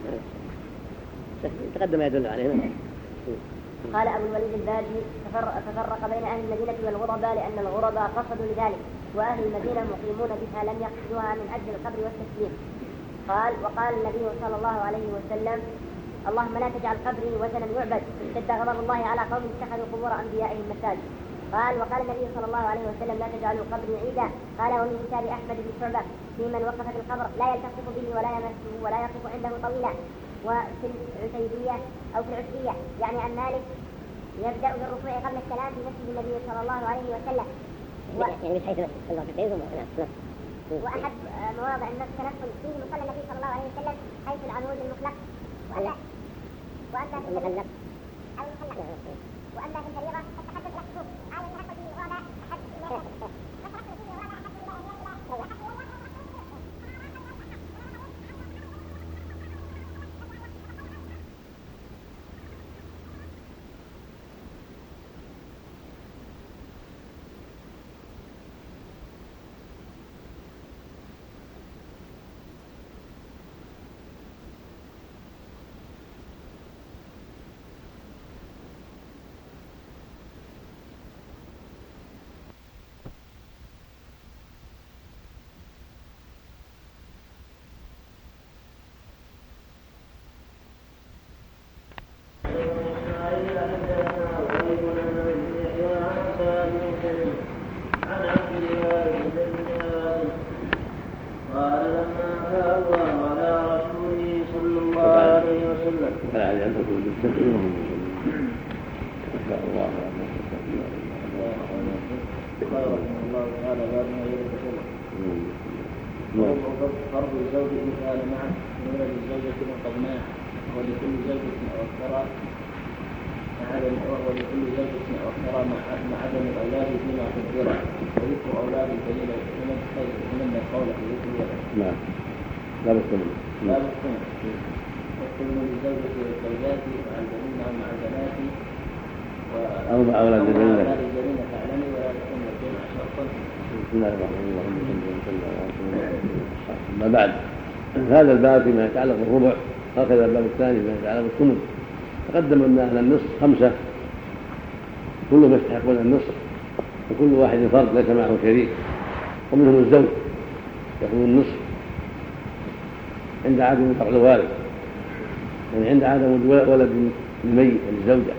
تقدم يدل عليه. قال أبو الوليد الباجي تفرق بين أهل المدينة والغرباء لأن الغرباء قصدوا لذلك وأهل المدينة مقيمون بها لم يقصدوها من أجل القبر والتسليم. قال وقال النبي صلى الله عليه وسلم اللهم لا تجعل قبري وثنا يعبد اشتد غضب الله على قوم اتخذوا قبور أنبيائهم مساجد. قال وقال النبي صلى الله عليه وسلم لا تجعلوا قبري عيدا. قال ومن كتاب أحمد بن شعبة في من وقف في القبر لا يلتصق به ولا يمسه ولا يقف عنده طويلا. وفي العتيبية أو في العتبية يعني عن مالك يبدأ بالركوع قبل السلام في مسجد النبي صلى الله عليه وسلم. يعني من حيث وأحد مواضع النص تنفل فيه مصلى النبي صلى الله عليه وسلم حيث العمود المطلق وأما وأما في المخلق أو المخلق وأما في الفريضة التحدث الأكثر على التحدث في الغابة التحدث في الغابة والتحدث في الغابة التحدث في الغابة فرض الزوج إن كان معه من ولد الزوجة من قد مات ولكل زوجة أو أكثر عدم ولكل زوجة أو أكثر مع عدم الأولاد فيما قدر وذكر أولاد البنين من القول في ذكر الولد. نعم لا بستمر لا بستمر وكل للزوجة والزوجات مع البنين أو مع البنات أو مع أولاد البنين تعلمي ولا تكون الجمع شرطا. بسم الله الرحمن الرحيم. أما بعد هذا الباب فيما يتعلق بالربع هكذا الباب الثاني فيما يتعلق بالثمن. تقدم أن أهل النصف خمسة كلهم يستحقون النصف وكل واحد فرد ليس معه شريك ومنهم الزوج يأخذ النصف عند عدم فقد الوالد يعني عند عدم ولد الميت للزوجة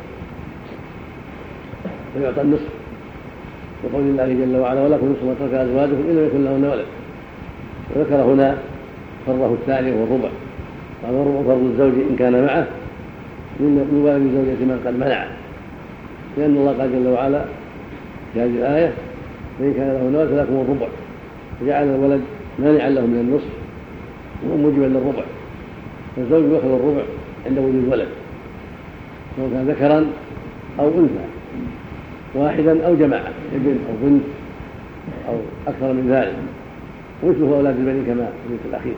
فيعطى النصف وقول الله جل وعلا ولكم نصف ما ترك أزواجكم إن لم يكن لهن ولد. وذكر هنا فرضه الثاني وهو الربع قال الربع فرض الزوج إن كان معه من ولد زوجة من قد منع لأن الله قال جل وعلا في هذه الآية فإن كان له ولد فلكم الربع فجعل الولد مانعا له من النصف وموجبا للربع فالزوج يأخذ الربع عند وجود الولد سواء كان ذكرا أو أنثى واحدا أو جماعة ابن أو بنت أو أكثر من ذلك ومثله أولاد البنين كما في الأخير.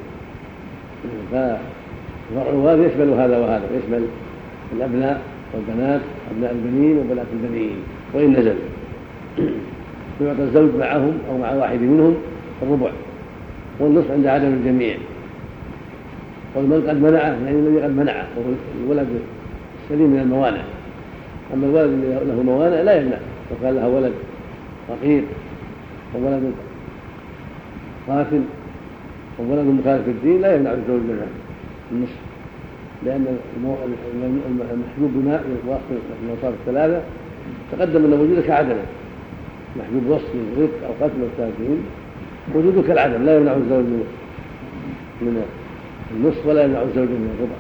ففرع الوارث يشمل هذا وهذا يشمل الأبناء والبنات أبناء البنين وبنات البنين وإن نزل فيعطى الزوج معهم أو مع واحد منهم الربع والنصف عند عدم الجميع. والمن قد منعه يعني الذي قد منعه وهو الولد السليم من الموانع. أما الولد الذي له موانع لا يمنع وكان له ولد فقير وولد قاتل وولد مخالف في الدين لا يمنع الزوج منها النصف لأن المحجوب بماء وصف الأوصاف الثلاثة تقدم أن وجودك كعدمه محجوب وصف الرق أو قتل والتاكين وجودك كالعدم لا يمنع الزوج من النصف ولا يمنع الزوج من الربع.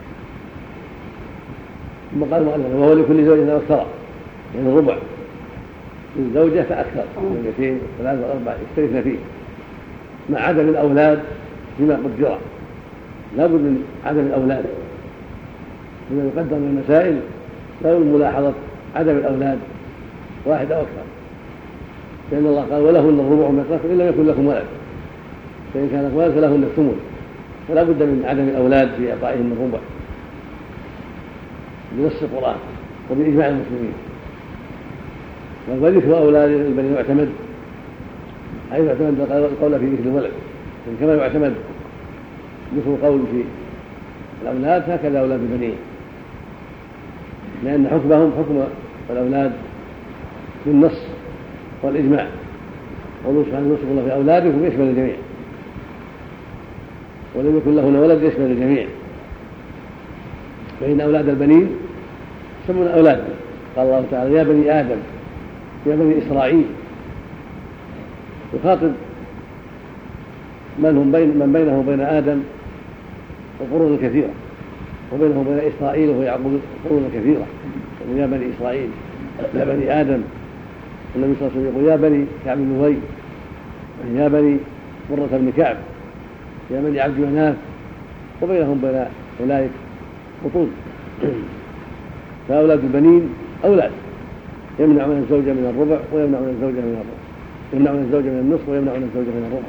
ثم قال المؤلف وهو لكل زوجة أكثر يعني الربع للزوجة فأكثر زوجتين ثلاثة وأربعة يشتركن فيه مع عدم الأولاد فيما قدر لا بد من عدم الأولاد لما يقدر من المسائل لا بد ملاحظة عدم الأولاد واحد أو أكثر لأن الله قال ولهن الربع مما تركتم إن لم يكن لكم ولد فإن كان لكم ولد فلهن الثمن فلا بد من عدم الأولاد في إعطائهم الربع بنص القرآن وبإجماع المسلمين. وذكر أولاد البنين يعتمد حيث يعتمد القول في ذكر الولد كما يعتمد ذكر القول في الأولاد هكذا أولاد البنين لأن حكمهم حكم الأولاد بالنص والإجماع والله سبحانه يوصف الله في أولادكم يشمل الجميع ولم يكن لهن ولد يشمل الجميع. فإن أولاد البنين يسمون أولادهم قال الله تعالى يا بني آدم يا بني إسرائيل، يخاطب من هم بين من بينه وبين آدم وقرون كثيرة، وبينه وبين إسرائيل وهو يعقوب قرون كثيرة. يا بني إسرائيل، يا بني آدم. النبي صلى الله عليه وسلم يقول يا بني كعب بن أبي، يا بني مرة بن كعب، يا بني عبد مناف، وبينهم بين أولئك بطون. فأولاد البنين أولاد يمنعون الزوجة من الربع ويمنعون الزوجة من الربع، يمنعون الزوجة من النصف ويمنعون الزوجة من الربع.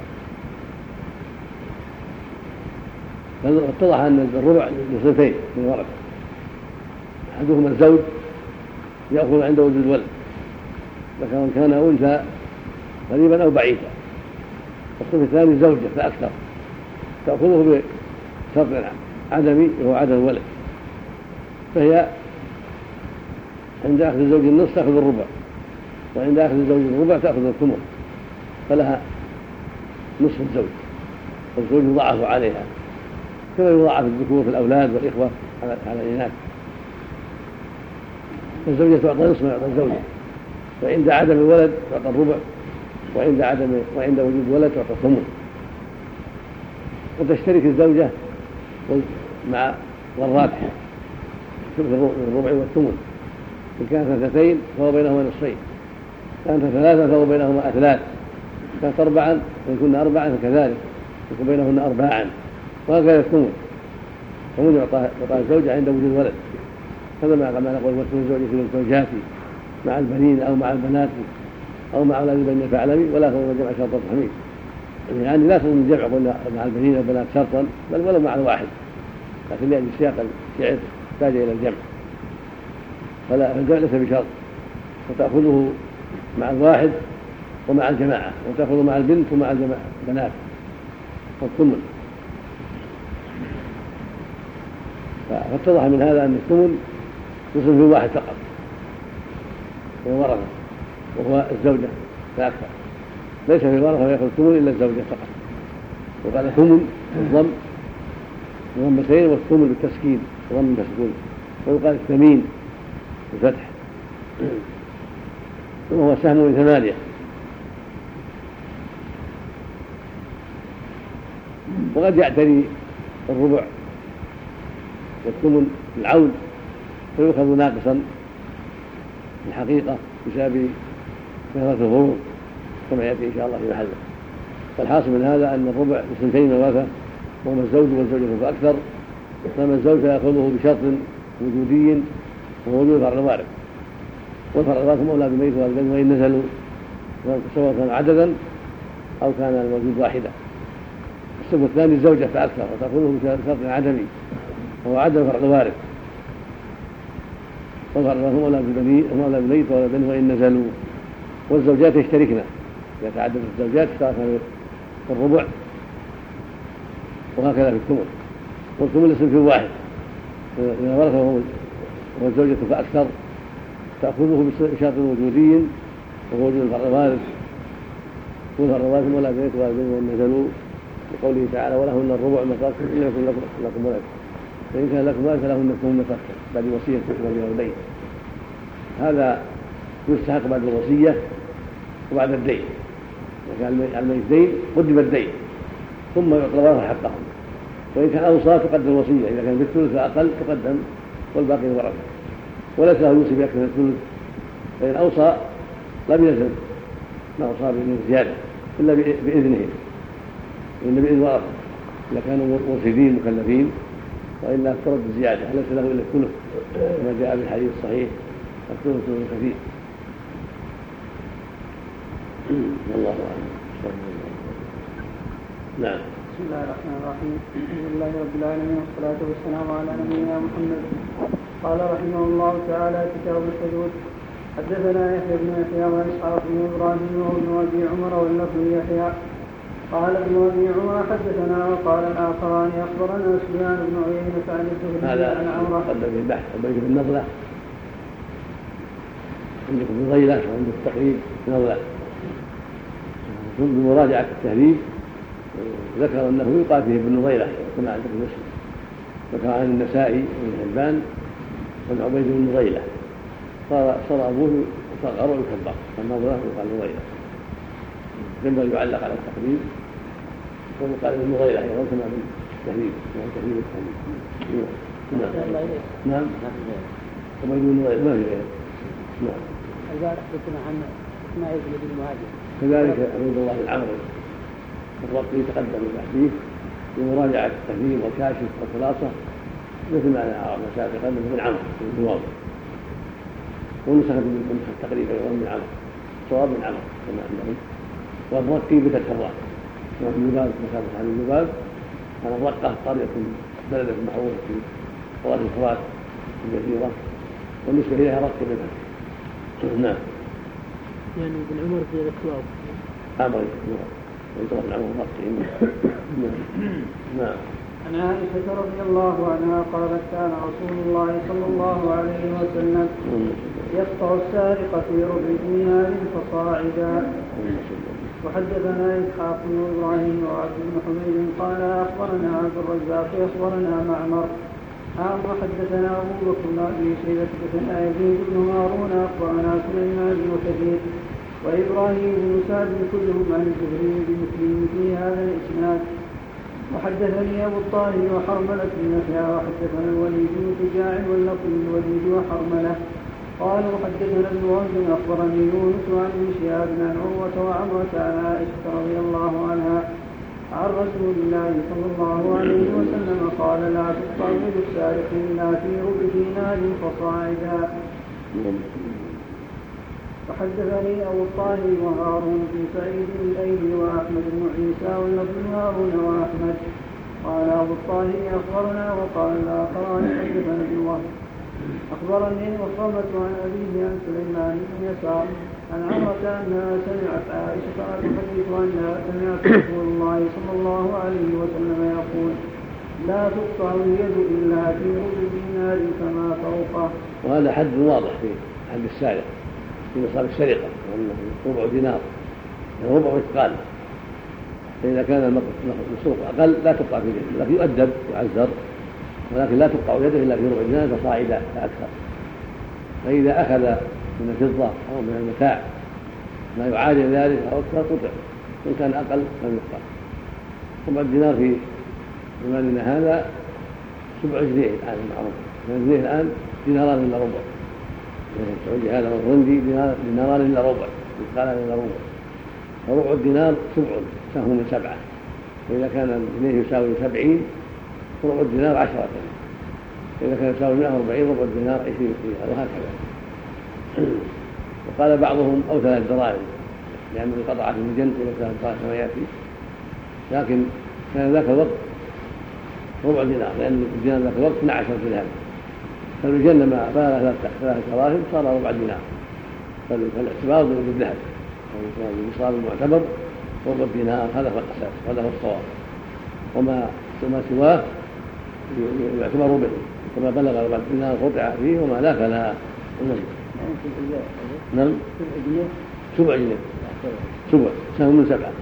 فاتضح أن الربع نصفين من ورثة، أحدهما الزوج يأخذ عنده وجود ولد لكن كان أنثى قريبا أو بعيدا، والصف الثاني زوجة فأكثر تأخذه بشرط عدمي وهو عدم الولد، فهي عند أخذ الزوج النصف تأخذ الربع، وعند أخذ الزوج الربع تأخذ الثمن، فلها نصف الزوج، والزوج يضاعف عليها كما يضاعف الذكور في الأولاد والإخوة على الإناث. فالزوجة تعطى نصف ما يعطى الزوجة، وعند عدم الولد تعطى الربع، وعند عدم وعند وجود ولد تعطى الثمن. وتشترك الزوجة مع وراتها في الربع والثمن، إن كانت اثنتين فهو بينهما نصفين، كانت ثلاثة فهو بينهما أثلاث، كانت أربعا فإن كنا أربعا فكذلك يكون بينهن أرباعا، وهكذا الثمن. الثمن يعطى الزوجة عند وجود ولد، هذا ما نقول وصف الزوج في الزوجات مع البنين أو مع البنات أو مع أولاد البنين فاعلمي، ولا تظن الجمع شرطا حميد، يعني لا تظن الجمع قلنا مع البنين والبنات شرطا، بل ولو مع الواحد، لكن لأجل سياق الشعر احتاج إلى الجمع، فلا الجمع ليس بشرط، وتأخذه مع الواحد ومع الجماعة، وتأخذه مع البنت ومع البنات والثمن. فاتضح من هذا أن الثمن نصف في واحد فقط وورثة، وهو الزوجة لا أكثر، ليس في الورثة ويأخذ الثمن إلا الزوجة فقط. وقال ثمن الضم بضمتين والثمن بالتسكين ضم مسكون، ويقال الثمين بالفتح، وهو سهم من ثمانية. وقد يعتري الربع والثمن العود فيؤخذ ناقصا في الحقيقة بسبب كثرة الفروض كما يأتي إن شاء الله في محله. فالحاصل من هذا أن الربع بسنتين ورثة، وهما الزوج والزوجة فأكثر، فما الزوج فيأخذه بشرط وجودي ووجود فرع الوارث، والفرع الوارث هم أولاد الميت والبنين وإن نزلوا، سواء كان عددا أو كان الوجود واحدا. السبب الثاني الزوجة فأكثر، وتأخذه بشرط عدمي وهو عدم فرع الوارث، والفرع الوارث هم أولاد البنين هم أولاد الميت والبنين وإن نزلوا. والزوجات يشتركن، إذا تعددت الزوجات اشتركن في الربع وهكذا في الثمن. والثمن الاسم في واحد، إذا ورثه والزوجة فأكثر تأخذه بشرط وجودي وهو وجود الفرع الوارث، والفرع الوارث هم أولاد الميت والبنين وإن نزلوا، لقوله تعالى ولهن الربع ما تركتم إن يكن لكم ولد، فإن كان لكم ولد فلهن الثمن ما تركتم بعد وصية تكتب بها الدين. هذا يستحق بعد الوصية وبعد الدين، وكان الميت دين قدم الدين ثم يعطى الورثة حقهم، وإن كان أوصى تقدم الوصية، إذا كان بالثلث فأقل تقدم والباقي الورثة، وليس له يوصي بأكثر من الثلث، فإن أوصى لم يلزم ما أوصى به زيادة إلا بإذنهم، إلا بإذن ورثة إذا كانوا مرشدين مكلفين، وإلا افترض الزيادة ليس له إلا الثلث كما جاء في الحديث الصحيح الثلث كثير. والله أعلم. نعم. بسم الله الرحمن الرحيم، الحمد لله رب العالمين والصلاة والسلام على نبينا محمد. قال رحمه الله تعالى كتاب الحدود. حدثنا يحيى بن يحيى وإسحاق بن إبراهيم وابن أبي عمر واللفظ يحيى قال ابن أبي عمر حدثنا وقال الآخران أخبرنا سفيان بن عيينة عن الزهري عن عمرو. هذا قدم في البحث وبيت بالنظلة، عندكم بضيلة وعندك التقريب نظلة، ثم بمراجعة التهذيب ذكر أنه يقال فيه بالنظيلة كما عندكم مسلم، ذكر عن النسائي وابن حبان عن عبيد بن نظيلة، صار صار أبوه يصغر ويكبر، أما له يقال نظيرة. ينبغي يعلق على التقديم ويقال النظيرة أيضا كما من التهذيب، يعني تهذيب التهذيب. نعم نعم وما يقول نظيرة ما في غيره. نعم. البارح ذكرنا عن إسماعيل بن المهاجر كذلك عبد الله العمري الرب يتقدم الحديث بمراجعة التهذيب والكاشف والخلاصة مثل ما عرفنا سابقا من عمرو بن واضح، ونسخة من التقريب أيضا من عمرو، صواب من عمرو كما عندهم، والرقي بتكرار كما في اللباب مثلا عن اللباب على الرقة قرية بلدة معروفة في طوال الفرات الجزيرة والنسبة إليها رق بفتح. نعم. يعني ابن عمر في الأسواق عمري ويطلب عنه الرقي. نعم. عن عائشة رضي الله عنها قالت كان رسول الله صلى الله عليه وسلم يقطع السارق في ربع دينار فصاعدا. وحدثنا إسحاق بن إبراهيم وعبد بن حميد قال أخبرنا عبد الرزاق أخبرنا معمر قال وحدثنا أبو بكر بن أبي شيبة حدثنا يزيد بن هارون أخبرنا سليمان بن كثير وإبراهيم بن سعد كلهم عن الزهري بمسلم في هذا الإسناد. وحدثني أبو الطاهر وحرملة بن يحيى وحدثنا الوليد بن شجاع واللفظ الوليد وحرملة قال وحدثنا ابن وهب أخبرني يونس عن ابن شهاب عن عروة وعمرة عن عائشة رضي الله عنها عن رسول الله صلى الله عليه وسلم قال لا تقطع يد السارق إلا في ربع دينار فصاعدا. وحدثني أبو الطاهر وهارون بن سعيد الأيلي وأحمد بن عيسى واللفظ هارون وأحمد قال أبو الطاهر أخبرنا وقال الآخران حدثنا ابن وهب أخبرني مخرمة عن أبيه عن سليمان بن يسار عن عمرة أنها سمعت عائشة تحدث أنها سمعت رسول الله صلى الله عليه وسلم يقول لا تقطع اليد إلا في ربع دينار فما فوقه. وهذا حد واضح في حد السارق في نصاب السرقة وأنه ربع دينار ربع مثقال، فإذا كان المسروق أقل لا تقطع في يده لكن يؤدب يعزر، ولكن لا تقطع يده إلا في ربع دينار فصاعدا فأكثر. فإذا أخذ من الفضة أو من المتاع ما يعادل ذلك أو أكثر قطع، وإن كان أقل لم يقطع. ربع الدينار في زماننا هذا سبع جنيه الآن معروف، الجنيه الآن ديناران إلا ربع، السعودي هذا والهندي ديناران إلا ربع، مثقالان إلا ربع، فربع الدينار سبع سهم من سبعة، فإذا كان الجنيه يساوي سبعين ربع الدينار عشرة، إذا كان يساوي مئة وأربعين ربع الدينار عشرين ريال وهكذا. وقال بعضهم أو ثلاث دراهم لأن القطعة في المجن إلى ثلاث دراهم كما يأتي، لكن كان ذاك الوقت ربع دينار لأن الدينار ذاك الوقت اثنا عشر درهم، فالمجن ما بلغ ثلاث دراهم صار ربع دينار، فالاعتبار بالذهب النصاب المعتبر ربع الدينار، هذا هو الأساس وهذا هو الصواب، وما سواه يعتبر به كما بلغ ربع الدينار قطع فيه وما لا فلا. نعم سبع جنيه سبع سهم من سبعة.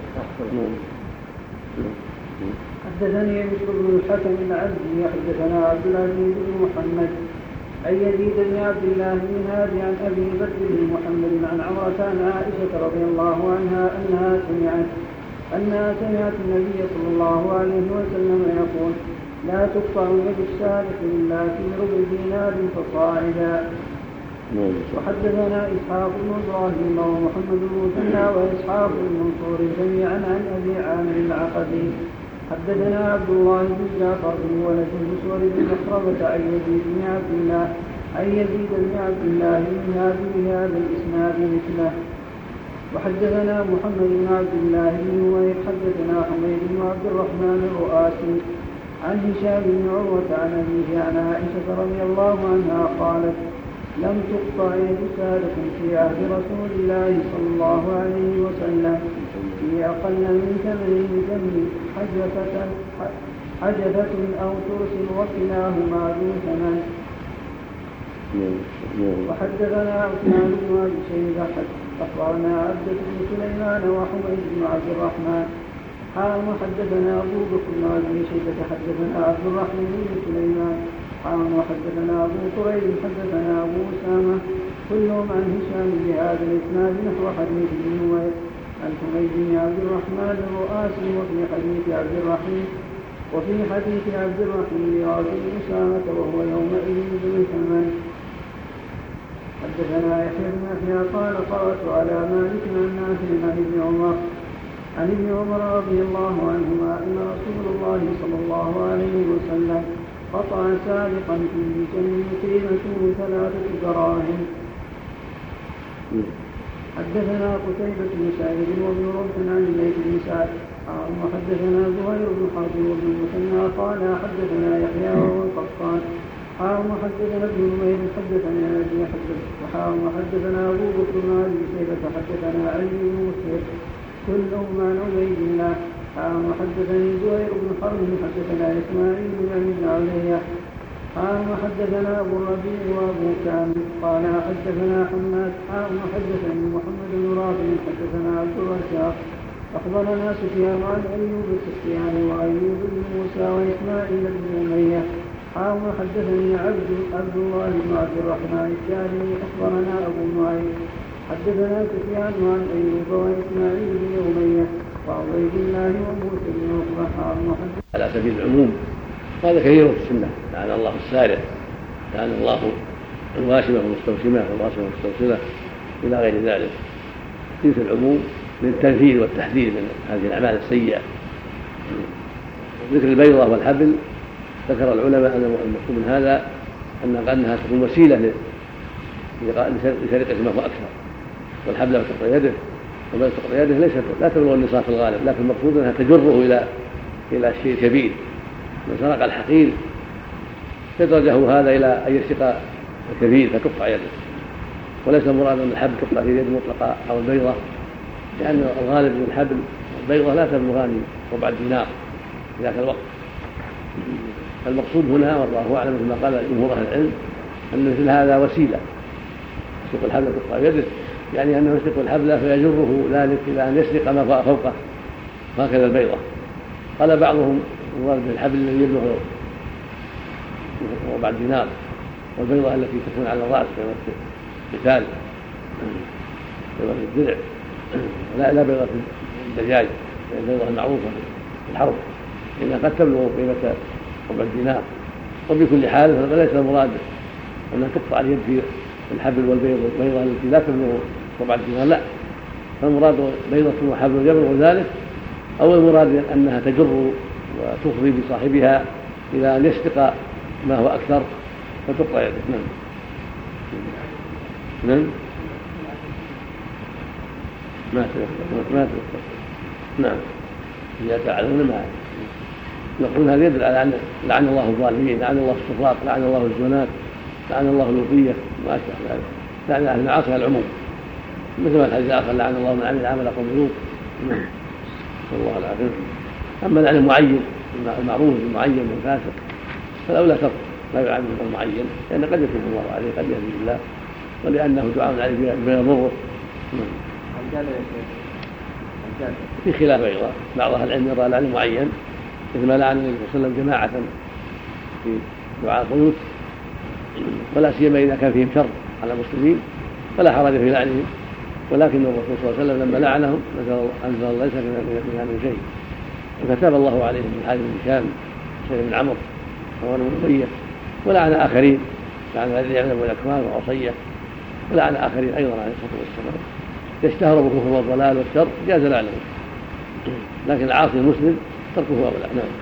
حدثني بشر بن الحكم العبدي حدثنا عبد العزيز بن محمد أن يزيد بن عبد الله بن هادي عن أبي بكر بن محمد عن عمرة عن عائشة رضي الله عنها أنها سمعت أنها سمعت النبي صلى الله عليه وسلم يقول لا تقطع يد السارق إلا في ربع دينار فصاعدا. وحدثنا إسحاق بن إبراهيم ومحمد بن مثنى وإسحاق بن منصور جميعا عن أبي عامر العقدي حدثنا عبد الله بن جعفر بن ولد مسور بن مخربة عن يزيد بن عبد الله عن يزيد بن عبد الله بن هادي بهذا الإسناد مثله. وحدثنا محمد بن عبد الله بن نوير حدثنا حميد بن عبد الرحمن الرؤاسي عن هشام بن عروة عن أبيه عن عائشة رضي الله عنها قالت لم تقطع يد سارق في عهد رسول الله صلى الله عليه وسلم في أقل من ثمن دم حجفة, حجفة أو ترس وكلاهما ذو ثمن. وحدثنا عثمان بن أبي شيبة أخبرنا عبدة بن سليمان وحميد بن عبد الرحمن قال وحدثنا أبو بكر بن أبي شيبة حدثنا عبد الرحمن بن سليمان قال وحدثنا أبو قريب حدثنا أبو أسامة كلهم عن هشام بهذا الإسناد نحو حديث ابن نمير عن حميد بن عبد الرحمن الرؤاسي وفي حديث عبد الرحيم وفي حديث عبد الرحيم لراجل أسامة وهو يومئذ بن ثمن. حدثنا يحيى بن يحيى قال قرأت على مالك عن نافع عن ابن عمر عن ابن عمر رضي الله عنهما أن رسول الله صلى الله عليه وسلم قطع سابقا في جنة قيمته ثلاثة دراهم. حدثنا قتيبة بن سعيد وابن رمح عن الليث بن سعد وحدثنا زهير بن حرب وابن المثنى قال حدثنا يحيى وهو القطان حاوم حدثنا ابن نمير حدثنا ابي حدث وحاوم حدثنا ابو بكر بن ابي شيبه حدثنا علي بن مسعود كلهم عن عبيد الله حاوم حدثني زهير بن حرب حدثنا اسماعيل بن ابي علي حاوم حدثنا ابو الربيع وابو كامل قال حدثنا حماد حاوم حدثني محمد بن رافع حدثنا عبد الرزاق اخبرنا سفيان عن ايوب السختياني وايوب بن موسى واسماعيل بن اميه حاوم حدثني عبد عبد الله بن عبد الرحمن الشامي اخبرنا ابو نعيم حدثنا سفيان عن ايوب واسماعيل بن اميه وعبيد الله وموسى بن عقبه حاوم على سبيل العموم هذا كثير في السنه لعن الله السارق لعن الله الواشمه والمستوشمه والواشمه والمستوصله الى غير ذلك في العموم للتنفيذ والتحذير من هذه الاعمال السيئه. ذكر البيضه والحبل ذكر العلماء ان المقصود من هذا ان انها تكون وسيله لسرقه ما هو اكثر، والحبل تقطع يده وما تقطع يده ليست لا تبلغ النصاب في الغالب، لكن المقصود انها تجره الى الى الشيء الكبير. من سرق الحقير تدرجه هذا الى ان يسرق الكبير فتقطع يده، وليس المراد ان الحبل تقطع في اليد مطلقه او البيضه، لان الغالب من الحبل البيضه لا تبلغان ربع الدينار في ذاك الوقت. المقصود هنا والله اعلم كما قال جمهور اهل العلم ان مثل هذا وسيله يسرق الحبل تقطع يده، يعني انه يسرق الحبل فيجره ذلك الى ان يسرق ما فوقه هكذا البيضه. قال بعضهم المراد بالحبل الذي يبلغ ربع الدينار، والبيضه التي تكون على الراس كما القتال بيضه الدرع لا لا بيضه الدجاج، البيضه المعروفه في الحرب انها قد تبلغ قيمه ربع الدينار. وبكل حال فليس المراد انها تقطع اليد في الحبل والبيض والبيضه التي لا تبلغ ربع الدينار، لا، فالمراد بيضه وحبل يبلغ ذلك، او المراد انها تجر وتفضي بصاحبها الى ان يسرق ما هو اكثر فتقطع يده. نعم نعم ما تذكر ما تذكر نعم إذا تعلمون ما نقول هذا يدل على أن لعن الله الظالمين، لعن الله السراق، لعن الله الزنات، لعن الله اللوطية ما أشبه ذلك، لعن أهل المعاصي العموم، مثل ما الحديث الآخر لعن الله من عمل عمل قوم لوط. نسأل الله العافية. أما لعن المعين المعروف المعين والفاسق فالأولى ترك لا يعمل المعين، لأن قد يتوب الله عليه قد يهدي الله، ولأنه دعاء عليه بما يضره. في خلاف أيضا، بعض أهل العلم يرى لعن معين مثل ما لعن النبي صلى الله عليه وسلم جماعة في دعاء القنوت، ولا سيما إذا كان فيهم شر على المسلمين فلا حرج في لعنهم، ولكن الرسول صلى الله عليه وسلم لما لعنهم أنزل الله ليس من هذا شيء، فتاب الله عليهم من حال بن هشام وسعيد بن عمرو وعمر بن أمية، ولعن آخرين، لعن الذين يعلمون الأكمال وعصية، ولعن آخرين أيضا عليه الصلاة والسلام. يشتهر بالكفر والضلال والشر جاز لعنه، لكن العاصي المسلم تركه أولى. نعم.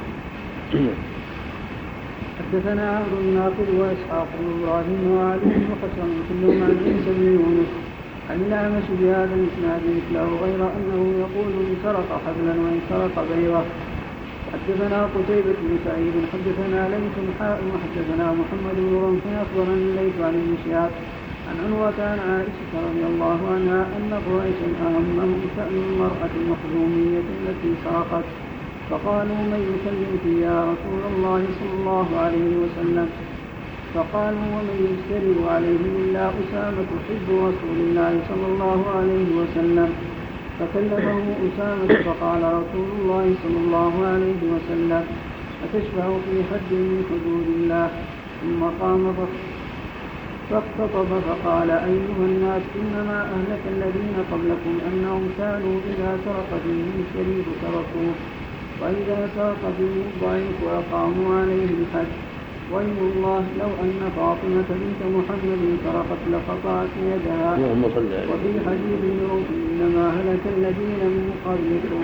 حدثنا عمرو بن ناقد واسحاق بن ابراهيم وعلي بن حسن كلهم عن عيسى بن يونس عن الاعمش بهذا الاسناد مثله غير انه يقول ان سرق حبلا وان سرق بيضه. حدثنا قتيبة بن سعيد حدثنا ليث حاء وحدثنا محمد بن رمح اخبرني الليث عن ابن شهاب عن عنوة عن عائشة رضي الله عنها أن قريشا أهمهم شأن المرأة المخزومية التي سرقت، فقالوا من يكلمك يا رسول الله صلى الله عليه وسلم؟ فقالوا ومن يفترض عليه إلا أسامة حب رسول الله صلى الله عليه وسلم. فكلمه أسامة فقال رسول الله صلى الله عليه وسلم أتشبه في حد من حدود الله؟ ثم قام فاختطب فقال أيها الناس إنما أهلك الذين قبلكم أنهم كانوا إذا سرق فيهم الشريف تركوه وإذا سرق فيهم الضعيف وأقاموا عليه الحد وإن الله لو أن فاطمة بنت محمد سرقت لقطعت يدها. وفي حديث اليوم إنما هلك الذين من قبلكم.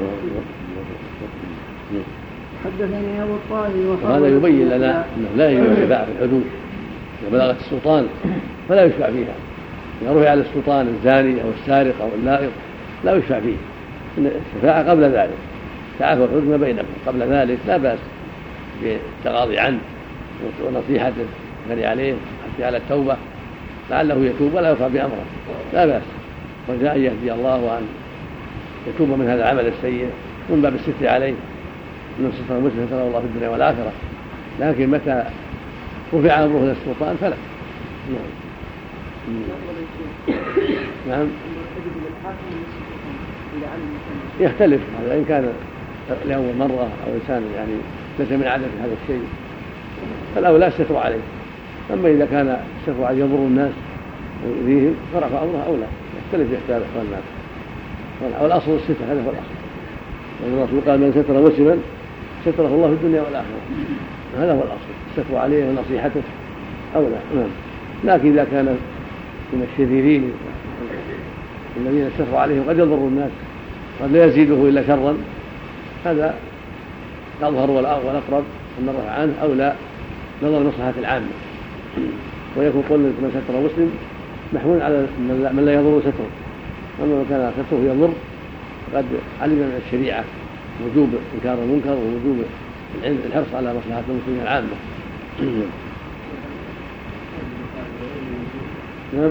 حدثني أبو الطاهر وهذا يبين لنا أنه لا يجوز الشفاعة في الحدود إذا بلغت السلطان فلا يشفع فيها. إذا رفع على السلطان الزاني أو السارق أو اللائق لا يشفع فيه. الشفاعة قبل ذلك تعافى الحدود ما بينكم قبل ذلك لا بأس بالتغاضي عنه ونصيحته يعني عليه حتى على التوبة لعله يتوب ولا يرفع بأمره لا بأس رجاء أن يهدي الله وأن يتوب من هذا العمل السيء من باب الستر عليه من ستر المسلم ستره الله في الدنيا والآخرة. لكن متى رفع أمره إلى السلطان فلا. نعم يختلف إن كان لأول مرة أو إنسان يعني ليس من عادة هذا الشيء فالأولى الستر عليه. أما إذا كان الستر عليه يضر الناس ويؤذيهم فرفع أمره أولى يختلف باختلاف أحوال الناس والأصل الستر هذا هو الأصل. الرسول قال من ستر مسلما ستره الله في الدنيا والآخرة هذا هو الأصل الستر عليه ونصيحته أولى. نعم لكن إذا كان من الشريرين الذين الستر عليهم قد يضر الناس قد لا يزيده إلا شرا هذا الأظهر والأقرب أن الرفع عنه أولى نظر مصلحة العامة ويكون قول من ستر مسلم محمول على من لا يضر ستره. أما من كان ستره يضر فقد علم من الشريعة وجوب إنكار المنكر ووجوب الحرص على مصلحة المسلمين العامة. نعم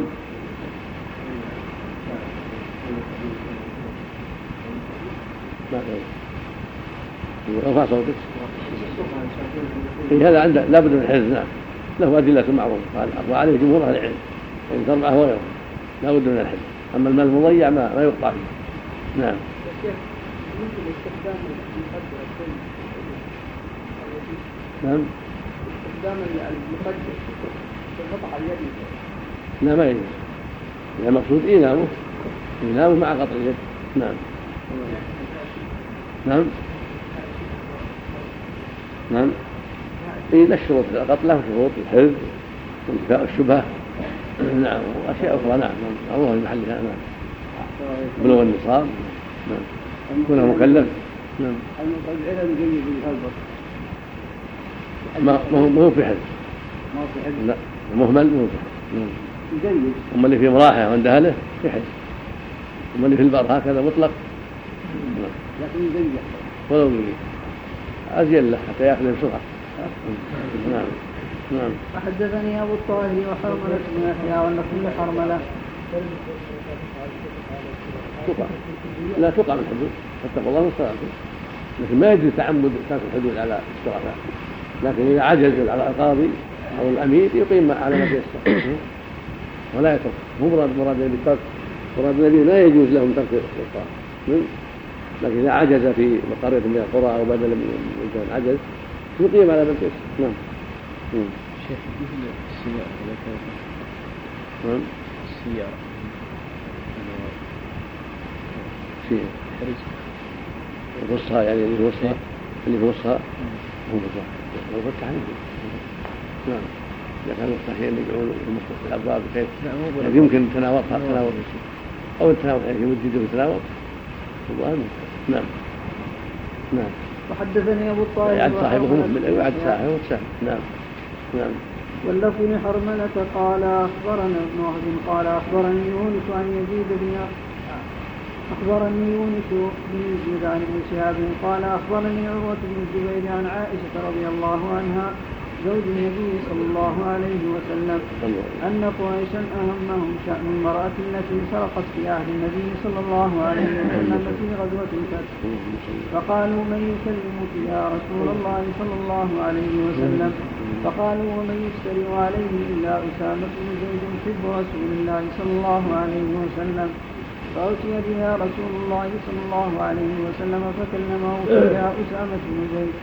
رفع صوتك هذا عنده لا بد من الحفظ. نعم له أدلة معروفة قال وعليه جمهور أهل العلم إن تربعه وغيره لا بد من الحفظ. أما المال المضيع ما ما يقطع فيه. نعم نعم استخدام المقدس في قطع اليد لا ما يجوز. المقصود إينامه إينامه مع قطع اليد. نعم نعم نعم إيه الشروط القتل له شروط الحفظ وانتفاء الشبهة. نعم وأشياء أخرى. نعم الله المحلها. نعم بلوغ النصاب. نعم كونه مكلف. نعم العلم جيد بالغلبة ما ما هو في حفظ ما في حفظ لا مهمل مو في حفظ. نعم جيد. أما اللي في مراحة عند أهله في حفظ. أما اللي في البر هكذا مطلق لكن جيد ولو أزين له حتى يأخذ بسرعة. نعم نعم. فحدثني أبو الطاهر وحرملة بن يحيى والنخل حرملة تقع لا تقع من الحدود فاتقوا الله والصلاة لكن ما يجوز تعمد ترك الحدود على الشرفاء. لكن إذا عجز على القاضي أو الأمير يقيم على ما تيسر ولا يترك. مو مراد بالترك مراد الذين لا يجوز لهم ترك الشرفاء. لكن إذا عجز في قرية من القرى أو بدل من كان عجز يقيم على ما تيسر. نعم شيخ مثل السيارة نعم السيارة شيء حرج وصها يعني اللي وصها اللي وصها هو هو فتح عليه. نعم إذا كان مفتاحين يدعون المفتاح في الأبواب بخير يعني يمكن تناوبها تناوب أو التناوب يعني يمد يده في تناوب. نعم نعم. وحدثني أبو الطاهر يعد صاحبه مهمل ويعد صاحبه متساهل. نعم نعم. واللفظ بن حرملة قال أخبرنا ابن وهب قال أخبرني يونس عن يزيد بن أخبرني يونس بن يزيد عن ابن شهاب قال أخبرني عروة بن الزبير عن عائشة رضي الله عنها زوج النبي صلى الله عليه وسلم أن قريشا أهمهم شأن المرأة التي سرقت في عهد النبي صلى الله عليه وسلم في غزوة الفتح فقالوا من يكلمك يا رسول الله صلى الله عليه وسلم فقالوا ومن يفتري عليه إلا أسامة بن زيد حب رسول الله صلى الله عليه وسلم فأتي بها رسول الله صلى الله عليه وسلم فكلمه فيها أسامة بن زيد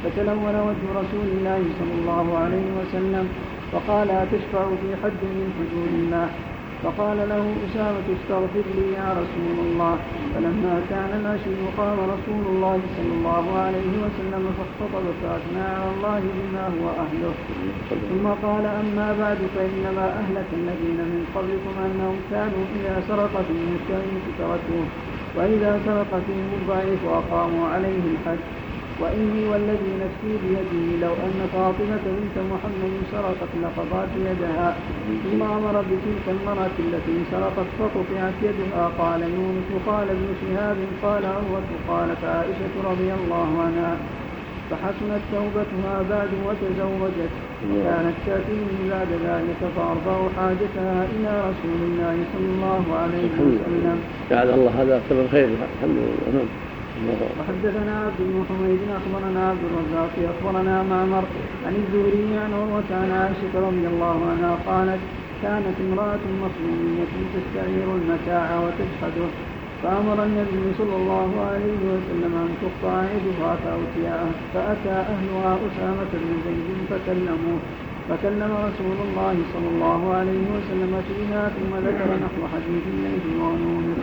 فتلون وجه رسول الله صلى الله عليه وسلم فقال: أتشفع في حد من حدود الله؟ فقال له أسامة: استغفر لي يا رسول الله. فلما كان العشي قام رسول الله صلى الله عليه وسلم فاختطب فأثنى على الله بما هو أهله، ثم قال: أما بعد، فإنما أهلك الذين من قبلكم أنهم كانوا إذا سرق فيهم الشريف تركوه، وإذا سرق فيهم الضعيف وأقاموا عليه الحج. وإني والذي نفسي بيده لو أن فاطمة بنت محمد سرقت لقطعت يدها. ثم أمر بتلك المرأة التي سرقت فقطعت يدها. قال يونس: قال ابن شهاب: قال عروة: قالت عائشة رضي الله عنها: فحسنت توبتها بعد وتزوجت، كانت تأتيني بعد ذلك فأرضع حاجتها إلى رسول الله صلى الله عليه وسلم. جعل الله هذا سبب خير. الحمد لله. وحدثنا عبد بن حميد أخبرنا عبد الرزاق أخبرنا معمر عن الزهري عن عروة عن عائشة رضي الله عنها قالت: كانت امرأة مخزومية تستعير المتاع وتجحده، فأمر النبي صلى الله عليه وسلم أن تقطع يدها فأتى فأتى أهلها أسامة بن زيد فكلموه فكلم رسول الله صلى الله عليه وسلم فيها، ثم ذكر نحو حديث الليث وعنونه.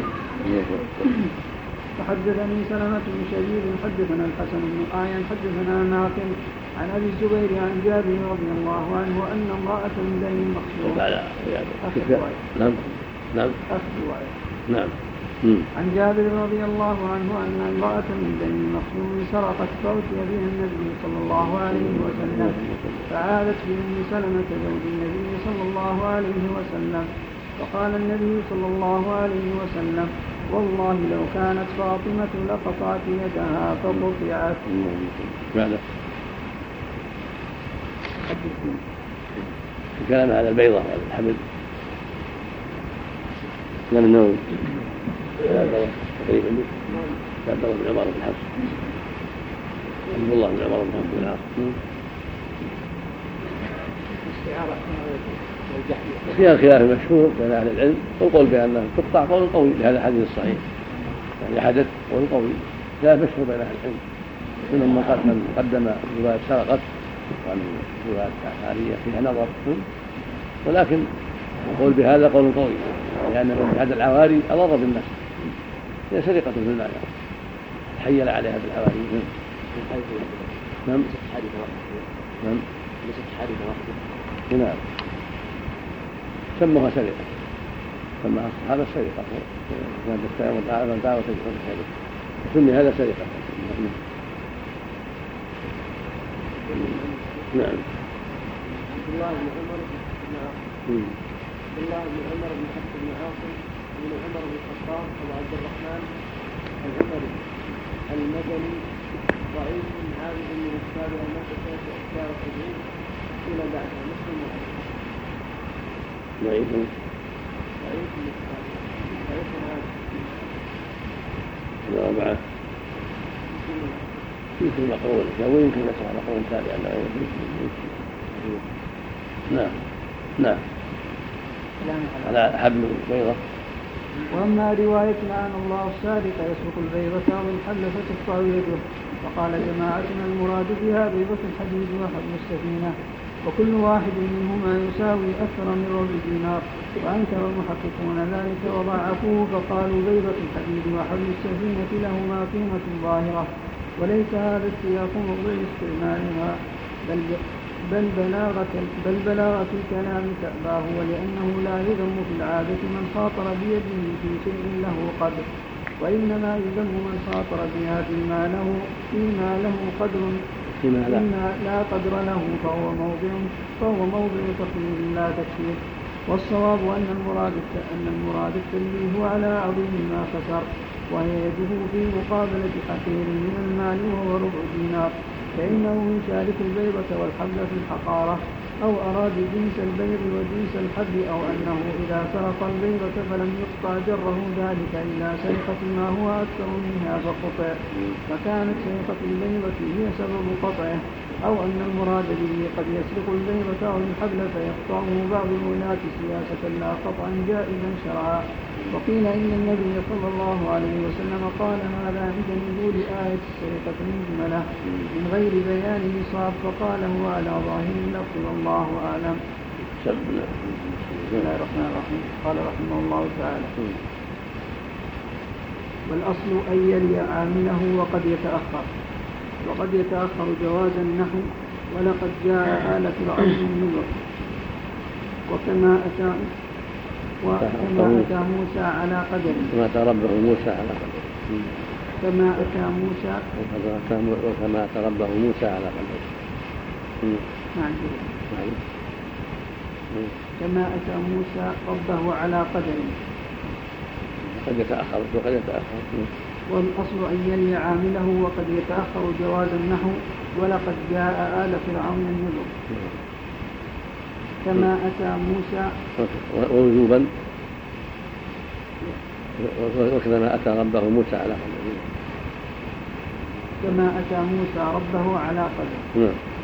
فحدثني سلمة بن شبيب حدثنا الحسن بن أعين حدثنا نافع عن أبي الزبير عن جابر رضي الله عنه أن امرأة من بني مخزوم نعم نعم نعم عن جابر رضي الله عنه أن امرأة من بني مخزوم سرقت فأتي بها النبي صلى الله عليه وسلم، فعادت بأم سلمة زوج النبي صلى الله عليه وسلم، فقال النبي صلى الله عليه وسلم: والله لو كانت فاطمة لقطعت يدها فقطعت. ماذا؟ الكلام على البيضة والحمل لم النووي تقريبا عبد الله بن عمر بن حفص عبد الله بن عمر بن حفص بن العاص. فيها خلاف مشهور بين أهل العلم، والقول بأنها تقطع قول قوي لهذا الحديث الصحيح، يعني حدث قول قوي، لا مشهور بين أهل العلم، منهم من قدم رواية سرقت ومن رواية عارية فيها نظر، ولكن القول بهذا قول قوي، لأن هذا العواري أضر بالناس، هي سرقة في المعنى، تحيل عليها بالعواري. نعم نعم نعم سموها سرقة، سموها الصحابة سرقة، كانت تستعير الدعوة وتجعل السرقة، سمي هذا سرقة. نعم. عبد الله بن عمر بن عاصم عبد الله بن عمر بن حفص بن عاصم بن عمر بن الخطاب أبو عبد الرحمن العمري المدني، ضعيف عابد من السابع المدرسة في أشكال التدريب إلى بعد مسلم ضعيف ضعيف من السابع ضعيف عابد الأربعة يمكن مقرون ويمكن نسمع مقرون تابعا. نعم نعم على حبل البيضة. وأما رواية لعن الله السارق يسرق البيضة أو الحبل فتقطع يده، فقال جماعتنا المراد بها بيضة الحديد وحبل السفينة، وكل واحد منهما يساوي أكثر من ربع دينار، وأنكر المحققون ذلك وضعفوه، فقالوا بيضة الحديد وحبل السفينة لهما قيمة ظاهرة، وليس هذا السياق موضوع استعمالها، بل بل بلاغة بل بلاغة الكلام تأباه، ولأنه لا يذم في العادة من خاطر بيده في شيء له قدر، وإنما يذم من خاطر بها فيما له فيما له قدر فيما لا قدر له، فهو موضع فهو موضع تقليد لا تكفير. والصواب أن المراد أن المراد التنبيه على عظيم ما خسر، وهي يده في مقابلة حقير من المال وهو ربع دينار، فإنه يشارك البيضة والحبل في الحقارة، أو أراد جنس البيض وجنس الحبل، أو أنه إذا سرق البيضة فلم يقطع جره ذلك إلا سرقة ما هو أكثر منها فقطع، فكانت سرقة البيضة هي سبب قطعه، أو أن المراد به قد يسرق البيضة أو الحبل فيقطعه بعض الولاة سياسة لا قطعا جائزا شرعا، وقيل إن النبي صلى الله عليه وسلم قال هذا عند نزول آية السرقة مجملة من غير بيان نصاب فقال هو على ظاهر اللفظ والله أعلم. بسم الله الرحمن الرحيم. قال رحمه الله تعالى والأصل أن يلي عامله وقد يتأخر وقد يتأخر جواز النحو ولقد جاء آل فرعون النذر وكما أتى وكما أتى موسى على قدر كما أتى ربه موسى على قدر كما أتى موسى وكما أتى ربه موسى على قدر نعم كما أتى موسى ربه على قدر قد يتأخر وقد يتأخر. والأصل أن يلي عامله وقد يتأخر جواز النحو ولقد جاء آل فرعون النذر كما أتى موسى ووجوبا وكما أتى ربه موسى على قدر كما أتى موسى ربه على قدر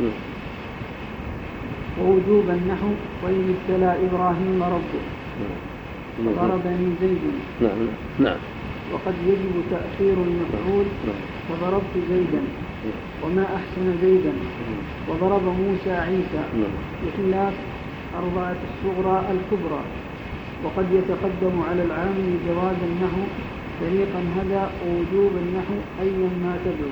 ووجوب النحو وإن ابتلى إبراهيم ربه فضربني زيد نعم نعم وقد يجب تأخير المفعول فضربت زيدا وما أحسن زيدا وضرب موسى عيسى بخلاف أربعة الصغرى الكبرى وقد يتقدم على العامل جواز النحو طريقا هذا ووجوب النحو أيا ما تدعو.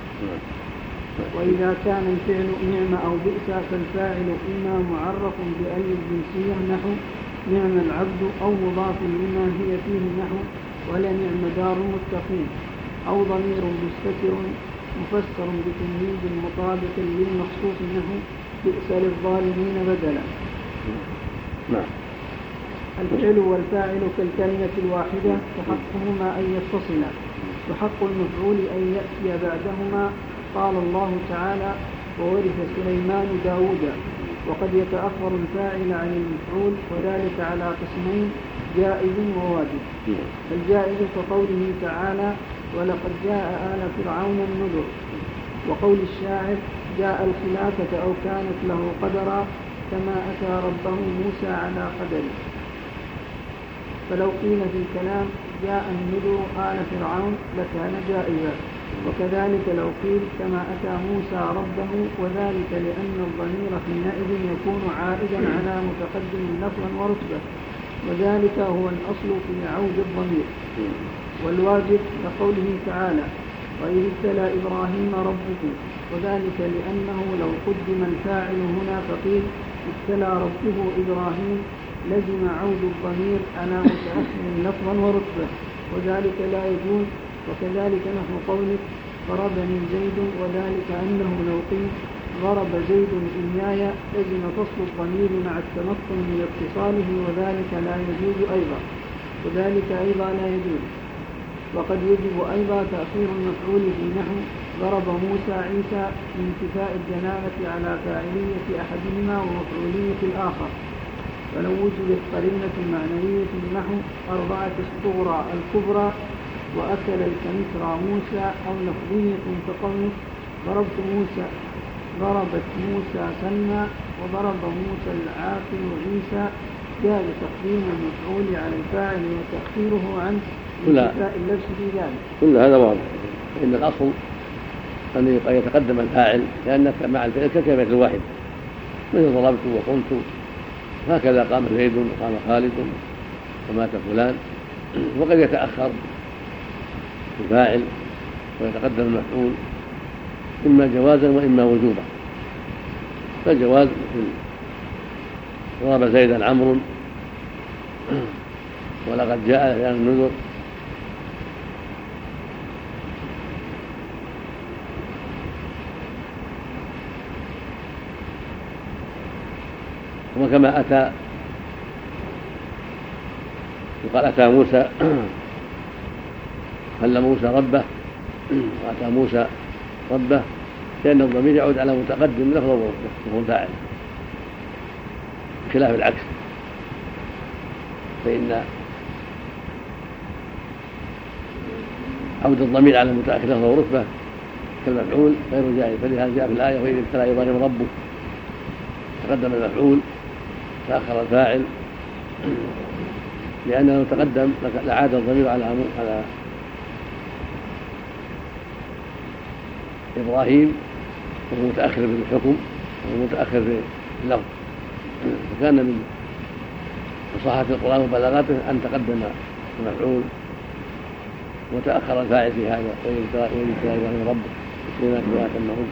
وإذا كان الفعل نعم أو بئس فالفاعل إما معرف بأل الجنسية نحو نعم العبد أو مضاف لما هي فيه نحو ولنعم دار المتقين أو ضمير مستتر مفسر بتمييز مطابق للمخصوص نحو بئس للظالمين بدلا. الفعل والفاعل كالكلمة الواحدة فحقهما أن يتصلا وحق المفعول أن يأتي بعدهما. قال الله تعالى وورث سليمان داودا. وقد يتأخر الفاعل عن المفعول وذلك على قسمين جائز وواجب. الجائز كقوله تعالى ولقد جاء آل فرعون النذر وقول الشاعر جاء الخلافة أو كانت له قدرا كما أتى ربه موسى على قدره. فلو قيل في الكلام جاء النذر آل فرعون لكان جائزا وكذلك لو قيل كما أتى موسى ربه وذلك لأن الضمير حينئذ يكون عائدا على متقدم لفظا ورتبة وذلك هو الأصل في عود الضمير. والواجب كقوله تعالى وإذ ابتلى إبراهيم ربه وذلك لأنه لو قدم الفاعل هنا فقيل ابتلى ربه إبراهيم لزم عود الضمير على متأخر لفظا ورتبة وذلك لا يجوز. وكذلك نحو قولك ضربني زيد وذلك أنه لو قيل ضرب زيد إياي لزم فصل الضمير مع التمكن من اتصاله وذلك لا يجوز أيضا وذلك أيضا لا يجوز. وقد يجب أيضا تأخير المفعول في نحو ضرب موسى عيسى من انتفاء الدلالة على فاعلية أحدهما ومفعولية الآخر ولو وجدت قرينة معنوية نحو أربعة الصغرى الكبرى وأكل الكمثرى موسى أو لفظية كقوله ضربت موسى ضربت موسى سلمى وضرب موسى العاقل عيسى جاز تقديم المفعول على الفاعل وتأخيره عنه انتفاء اللبس في ذلك. كل هذا واضح. إن الأصل أن يتقدم الفاعل لأن مع الفعل كلمة الواحد مثل ضربت وقمت هكذا قام زيد وقام خالد ومات فلان. وقد يتأخر الفاعل ويتقدم المفعول إما جوازا وإما وجوبا. فالجواز مثل ضرب زيدا عمرو ولقد جاء إلى النذر وكما أتى وقال أتى موسى كلم موسى ربه وأتى موسى ربه لأن الضمير يعود على متقدم لفظ وهو الفاعل بخلاف العكس فإن عود الضمير على المتأخر لفظ ورتبة كالمفعول غير جائز. فلهذا جاء في الآية وإذ ابتلى إبراهيم ربه تقدم المفعول تأخر الفاعل لأنه تقدم لعاد الضمير على على إبراهيم وهو متأخر في الحكم وهو متأخر في اللفظ، فكان من فصاحة القرآن وبلاغته أن تقدم المفعول وتأخر الفاعل في هذا، ويذكر إبراهيم ربه بكلمات وأتمهن.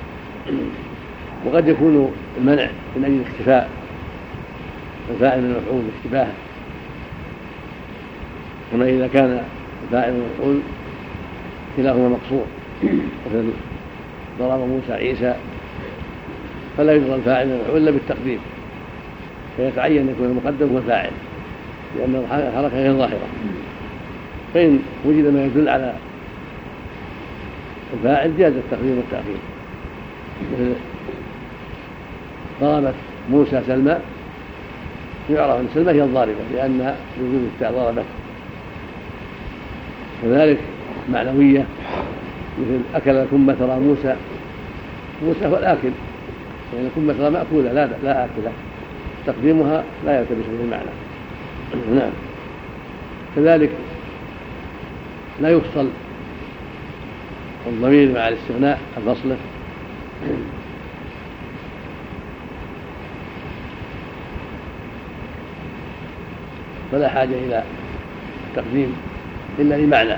وقد يكون المنع من أجل اختفاء الفاعل من المفعول اشتباهه، كما إذا كان الفاعل والمفعول كلاهما مقصور، مثل ضرب موسى عيسى فلا يضرب الفاعل من المفعول إلا بالتقديم، فيتعين أن يكون المقدم هو الفاعل لأن الحركة غير ظاهرة. فإن وجد ما يدل على الفاعل جاز التقديم والتأخير، مثل ضربت موسى سلمى يعرف أن سلمى هي الضاربة لأنها بوجود التاء ضربت. كذلك معنوية مثل أكل الكمة ترى موسى، موسى هو الآكل يعني الكمة ترى مأكولة لا لا آكلة، تقديمها لا يلتبس به المعنى. نعم. كذلك لا يفصل الضمير مع الاستغناء الفصله، فلا حاجة إلى التقديم إلا لمعنى،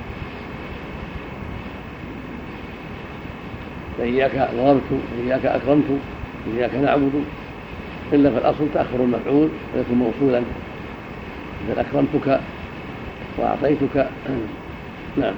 فإياك ضربت وإياك أكرمت وإياك نعبد، إلا في الأصل تأخر المفعول ويكون موصولا مثل أكرمتك وأعطيتك. نعم.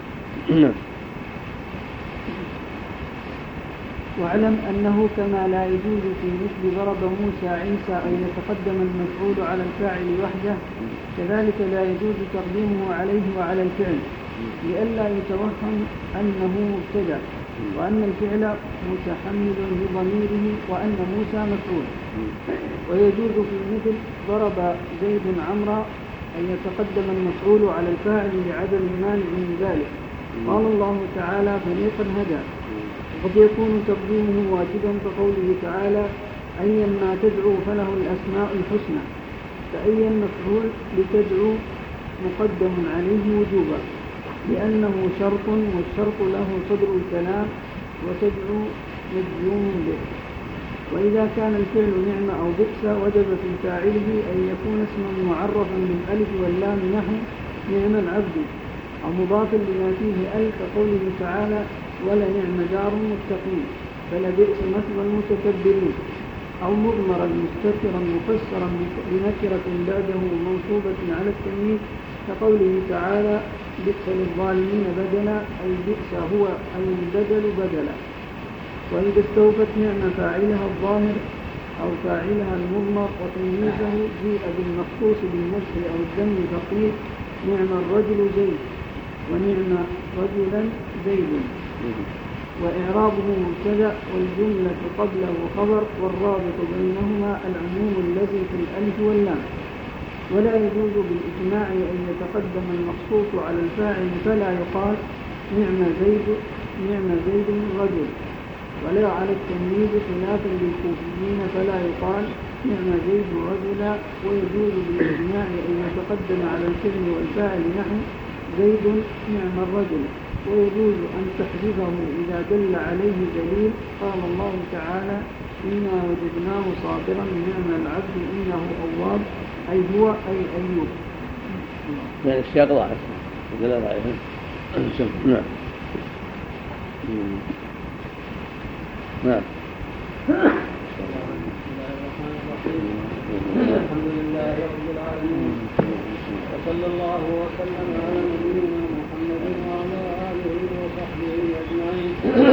واعلم أنه كما لا يجوز في مثل ضرب موسى عيسى أن يتقدم المفعول على الفاعل وحده، كذلك لا يجوز تقديمه عليه وعلى الفعل لئلا يتوهم أنه مبتدأ وأن الفعل متحمل لضميره وأن موسى مفعول. ويجوز في مثل ضرب زيد عمرا أن يتقدم المفعول على الفاعل لعدم المانع من ذلك. قال الله تعالى فريقا هدى. وقد يكون تقديمه واجبا كقوله تعالى أيما تدعو فله الأسماء الحسنى، فأي المفعول لتدعو مقدم عليه وجوبا لأنه شرط والشرط له صدر الكلام وتدعو مجزوم به. وإذا كان الفعل نعم أو بئس وجب في فاعله أن يكون اسما معرفا بالألف واللام نحو نعم العبد، أو مضافا لما فيه ألف كقوله تعالى ولنعم دار المتقين فلبئس مثوى المتكبرين، أو مضمرا مستترا مفسرا بنكرة بعده منصوبة على التمييز كقوله تعالى بئس للظالمين بدلا أي بئس هو أي البدل بدلا. وإذا استوفت نعم فاعلها الظاهر أو فاعلها المضمر وتمييزه جيء بالمخصوص بالنسب أو الذم فقيل نعم الرجل زيد ونعم رجلا زيد، وإعرابه مبتدأ والجملة قبله خبر والرابط بينهما العموم الذي في الألف واللام. ولا يجوز بالإجماع أن يتقدم المخصوص على الفاعل فلا يقال نعم زيد نعم زيد رجل، ولا على التمييز خلافا للكوفيين فلا يقال نعم زيد رجلا. ويجوز بالإجماع أن يتقدم على الفعل والفاعل نحو زيد نعم الرجل، ويجوز أن تحذفه إذا دل عليه دليل. قال الله تعالى إنا وجدناه صابرا نعم العبد إنه أواب، أي هو أي أيوب. يعني السياق ضعيف الدلالة عليه. نعم. نعم. الحمد لله رب العالمين، وصلى الله وسلم على نبينا محمد وعلى آله وصحبه أجمعين.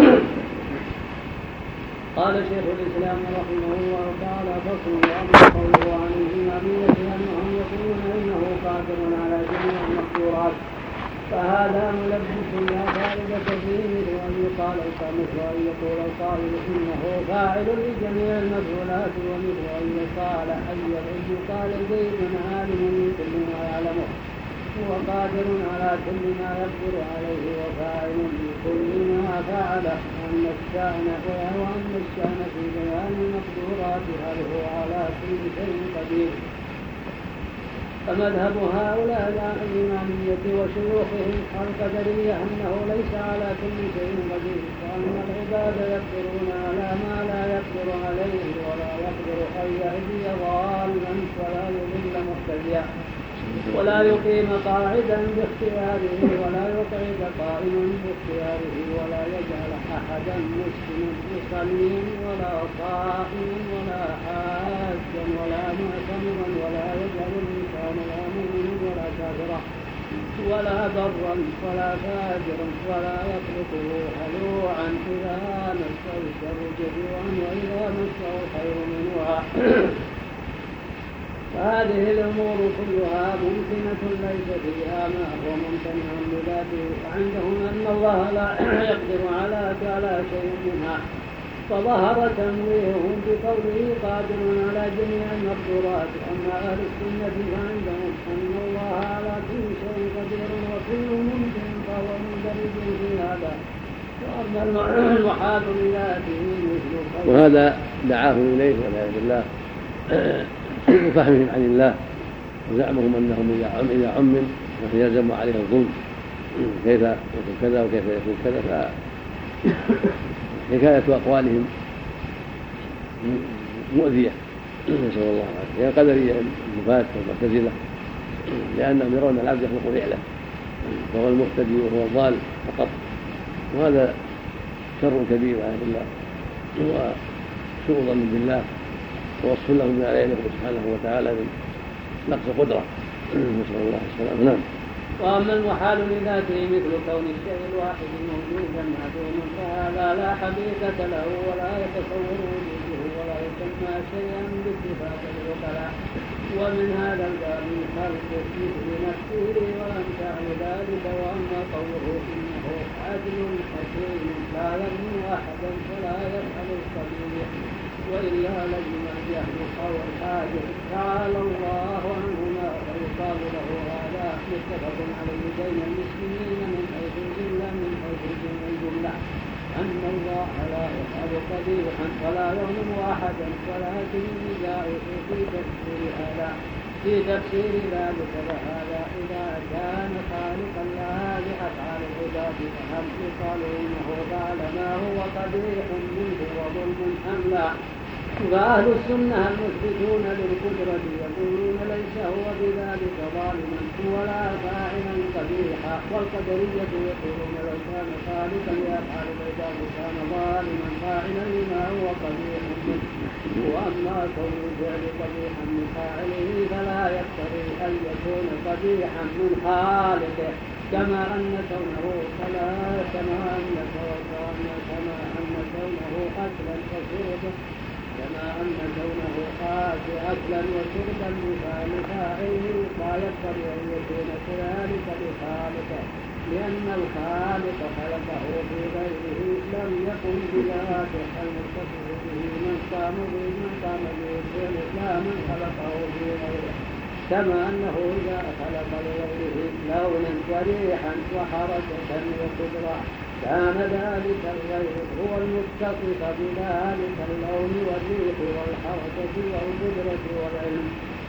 قال شيخ الإسلام رحمه الله تعالى فصل وأما قوله عن الجنابية أنهم يقولون إنه قادر على جميع المقدورات، فهذا ملبس لا فائدة فيه، مثل أن يقال مثل أن يقول القائل إنه فاعل لجميع المفعولات، ومثل أن يقال أن يقال زيد عالم بكل ما يعلمه وقادر على كل ما يقدر عليه وفاعل بكل ما فعله، وأن الشأن وأن الشأن في بيان المقدورات هل هو على كل شيء قدير. فمذهب هؤلاء الإمامية وشيوخهم القدرية أنه ليس على كل شيء قدير، وأن العباد يقدرون على ما لا يقدر عليه، ولا يقدر أن يهدي ضالا ولا يضل مهتديا، ولا يقيم قاعدا باختياره، ولا يقعد قائما باختياره، ولا يجعل أحدا مسلما مصليا ولا صائما ولا حاجا ولا معتمرا، ولا يجعل الإنسان لا مؤمنا ولا كافرا ولا برا ولا فاجرا، ولا يتركه هلوعا إذا مسه الشر جزوعا وإذا مسه الخير منوعا. فهذه الأمور كلها ممكنة ليس فيها ما هو ممتنع بذاته، وعندهم أن الله لا يقدر على على شيء منها، فظهر تنويههم بقوله قادر على جميع المقدورات. أما أهل السنة فعندهم أن الله على كل شيء قدير وكل ممكن فهو مندرج في هذا. وأما المحال بذاته مثل وهذا دعاهم إليه والعياذ بالله سوء فهمهم عن الله وزعمهم أنهم إذا عمم يلزم عليه الظلم، كيف يكون كذا وكيف يكون كذا. فحكاية أقوالهم مؤذية نسأل الله العافية. هي القدرية النفاة والمعتزلة، لأنهم يرون العبد يخلق فعله فهو المهتدي وهو الضال فقط، وهذا شر كبير والعياذ بالله وسوء ظن بالله ووصف لهم بما لا يليق سبحانه وتعالى من نقص قدرة، نسأل الله السلامة. نعم. وأما المحال لذاته مثل كون الشيء الواحد موجودا معدوما فهذا لا حقيقة له ولا يتصور وجوده ولا يسمى شيئا باتفاق العقلاء. ومن هذا الباب خلق مثل نفسه وأمثال ذلك. وأما قوله إنه عدل حكيم لا يظلم أحدا ولا يفعل القبيح وإلا لزم الجهل أو الحاجة تعالى الله عنهما، فيقال له هذا متفق عليه بين المسلمين من حيث الجملة من حيث الجملة أن الله لا يفعل قبيحا ولا يظلم أحدا، ولكن النزاع في تفسير هذا في تفسير ذلك. وهذا إذا كان خالقا لها لأفعال العباد فهل يقال إنه فعل ما هو قبيح منه وظلم أم لا؟ فأهل السنة المثبتون للقدرة يقولون ليس هو بذلك ظالما ولا فاعلا قبيحا، والقدرية يقولون لو كان خالقا لأفعال العباد كان ظالما فاعلا لما هو قبيح منه. وأما كون الفعل قبيحا من فاعله فلا يقتضي أن يكون قبيحا من خالقه، كما أن كونه فلا كما أن كما أن كونه أكلا وشربا كما أن كونه أكلا وشربا لفعل فاعله لا يقتضي أن يكون كذلك لخالقه، لأن الخالق خلقه في غيره لم يكن بذاته المتصف به من قام به من قام به الفعل لا من خلقه في غيره، كما أنه إذا خلق لغيره لونا وريحا وحركة وقدرة كان ذلك الغير هو المتصف بذلك اللون والريح والحركة والقدرة والعلم،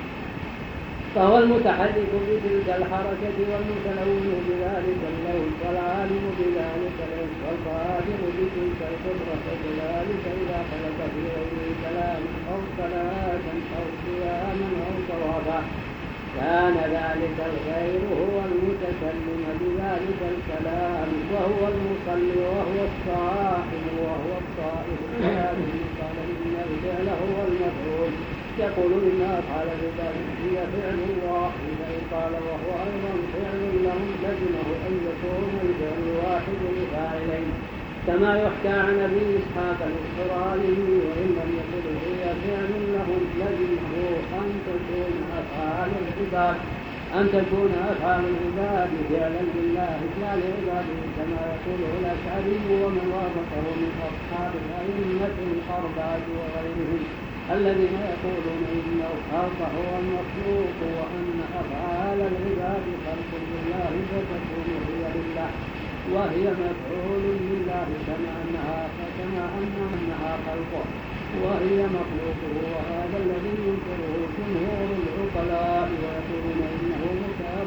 فهو المتحرك بتلك الحركة والمتلون بذلك اللون والعالم بذلك العلم والقادر بتلك القدرة. كذلك إذا خلق في غيره كلاما أو صلاة أو صياما أو طوافا كان ذلك الغير هو المتكلم بذلك الكلام وهو المصلي وهو الصائم وهو الصائم. ولكن قال إن الفعل هو المفعول، يقول إن أفعال العباد هي فعل الله، فإن قال وهو أيضا فعل لهم لزمه أن يكون الفعل واحد لفاعلين، كما يحكى عن أبي إسحاق الإسرائيلي. وإن لم يكن هي فعل لهم لزمه أن تكون أفعال العباد أن تكون أفعال العباد فعلا لله لا لعباده، كما يقوله الأشعري ومن وافقه من أصحاب الأئمة الأربعة وغيرهم الذين يقولون إن الخلق هو المخلوق وأن أفعال العباد خلق لله فتكون هي لله وهي مفعول لله، كما أنها كما أنها خلقه وهي مخلوقه. وهذا الذي ينكره جمهور العقلاء ويقولون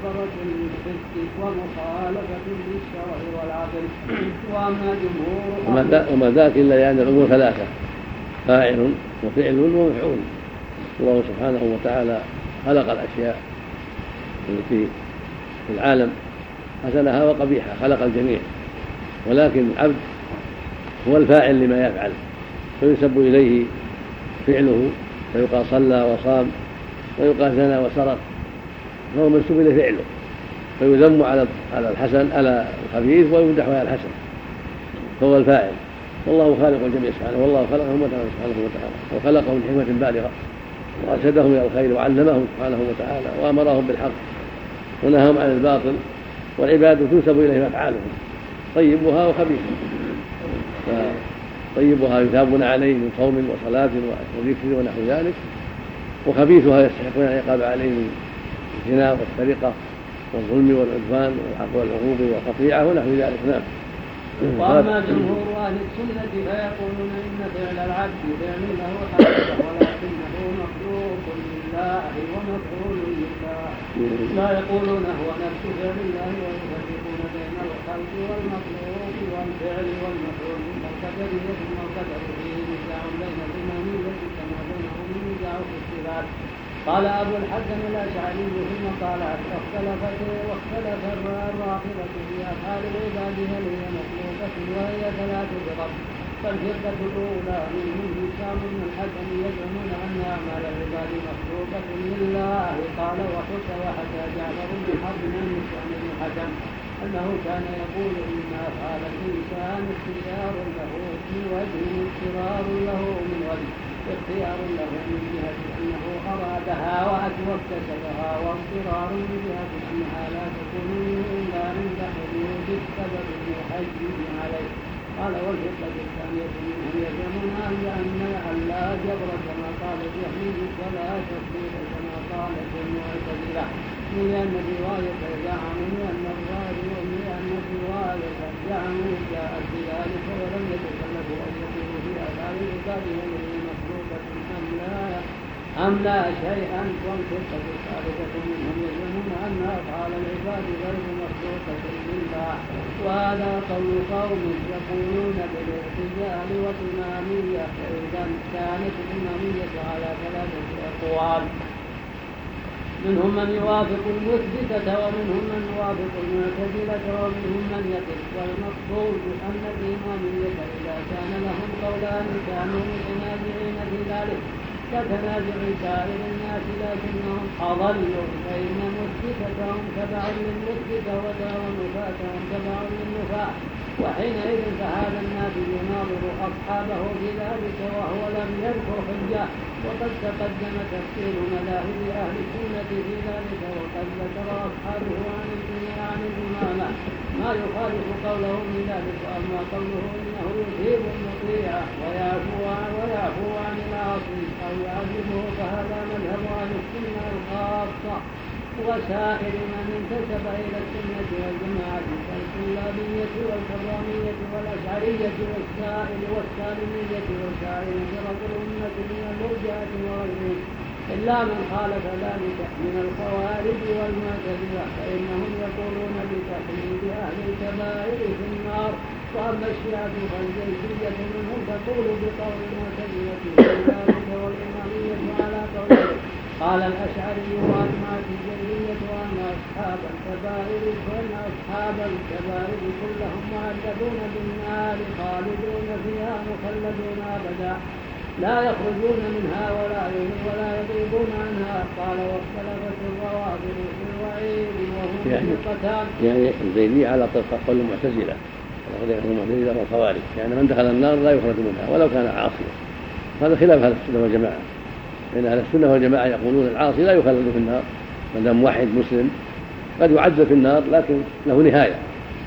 مناظرة للفسق ومخالفة للشرع والعقل. وأما جمهور وما ذاك إلا لأن الأمور ثلاثة: فاعل وفعل ومفعول. الله سبحانه وتعالى خلق الأشياء التي في العالم حسنها وقبيحها، خلق الجميع، ولكن العبد هو الفاعل لما يفعل، فينسب إليه فعله، فيقال صلى وصام، ويقال زنى وسرق، فهو منسوب إليه فعله، فيذم على على الحسن على الخبيث ويمدح على الحسن، فهو الفاعل. والله خالق الجميع سبحانه، والله خلقهم سبحانه وتعالى وخلقهم بحكمة بالغة، وأرشدهم إلى الخير وعلمهم سبحانه وتعالى وأمرهم بالحق ونهاهم عن الباطل، والعباد تنسب إليهم أفعالهم طيبها وخبيثها، فطيبها يثابون عليه من صوم وصلاة وذكر ونحو ذلك، وخبيثها يستحقون العقاب عليه من الزنا والسرقة والظلم والعدوان والعقوق والقطيعة ونحو ذلك. نعم. وأما جمهور أهل السنة فيقولون إن فعل العبد فعل له حقيقة ولكنه مخلوق لله ومفعول لله، لا يقولون هو نفس فعل الله، ويفرقون بين الخلق والمخلوق والفعل والمفعول والقدرية والقدر فيه نزاع بين الإمامية كما بينهم نزاع في الصفات. قال أبو الحسن الأشعري ثم قال اختلفت واختلف الرافضة في أفعال العباد هل هي مخلوقة وهي ثلاث فرق. فالفرقة الأولى منهم هشام بن الحسن يزعمون أن أعمال العباد مخلوقة لله. قال وحكى وحكى جعفر بن حرب عن هشام بن الحسن أنه كان يقول إن أفعال الإنسان اختيار له من وجه اضطرار له من وجه اختيار له من جهة أنه أرادها واكتسبها، واضطرار من جهة أنها لا تكون منه إلا عند حدود السبب المحجب عليه. قال والفرقة الثانية منهم يزعمون أن لا جبر كما قال الجهمي ولا تفسير كما قالت المعتزلة، لأن الرواية زعموا أن الرواية لأن الرواية زعموا جاءت بذلك ولم يتكلفوا أن يقولوا في أفعال العباد هل مخلوقة أم لا أم لا شيئا. والفرقة الثالثة منهم يزعمون أن أفعال العباد غير مخلوقة لله، وهذا قول قوم يقولون بالاعتزال والإمامية، فإذا كانت الإمامية على ثلاثة أقوال: منهم من يوافق المثبتة ومنهم من يوافق المعتزلة ومنهم من يقف. والمقصود أن الإمامية إذا كان لهم قولان كانوا متنازعين في ذلك كتنازع سائر الناس، لكنهم أضلوا، فإن مثبتتهم تبع للمثبتة ونفاتهم تبع للنفاة، وحينئذ فهذا الناس يناظر أصحابه في ذلك وهو لم يذكر حجة. وقد تقدم تفسير مذاهب أهل السنة في ذلك، وقد ذكر أصحابه عن عن الإمامة ما يخالف قوله من ذلك. أما قوله إنه يثيب المطيع ويعفو ويعفو عن العاصي أو يعذبه فهذا مذهب أهل السنة الخاصة، وسائر من انتسب إلى السنة والجماعة كالكلابية والكرامية والأشعرية والسائل والسالمية وسائر فرق الأمة من المرجئة وغيرهم، إلا من خالف ذلك من الخوارج والمعتزلة فإنهم يقولون بتحليل أهل الكبائر في النار. وأما الشيعة فالجيشية منهم تقول بقول المعتزلة في ذلك والإمامية على قوله. قال الأشعري وأجمعت الجيشية وأن أصحاب الكبائر وأن أصحاب الكبائر كلهم معذبون بالنار خالدون فيها مخلدون أبدا لا يخرجون منها ولا ولا يذوبون عنها. قال واختلفت الروافض في الوعيد وهم فرقتان، يعني الزيدية على قول المعتزلة المعتزلة والخوارج، يعني من دخل النار لا يخرج منها ولو كان عاصيا. هذا خلاف أهل السنة والجماعة، لأن أهل السنة والجماعة يقولون العاصي لا يخلد في النار ما دام موحد مسلم، قد يعذب في النار لكن له نهاية،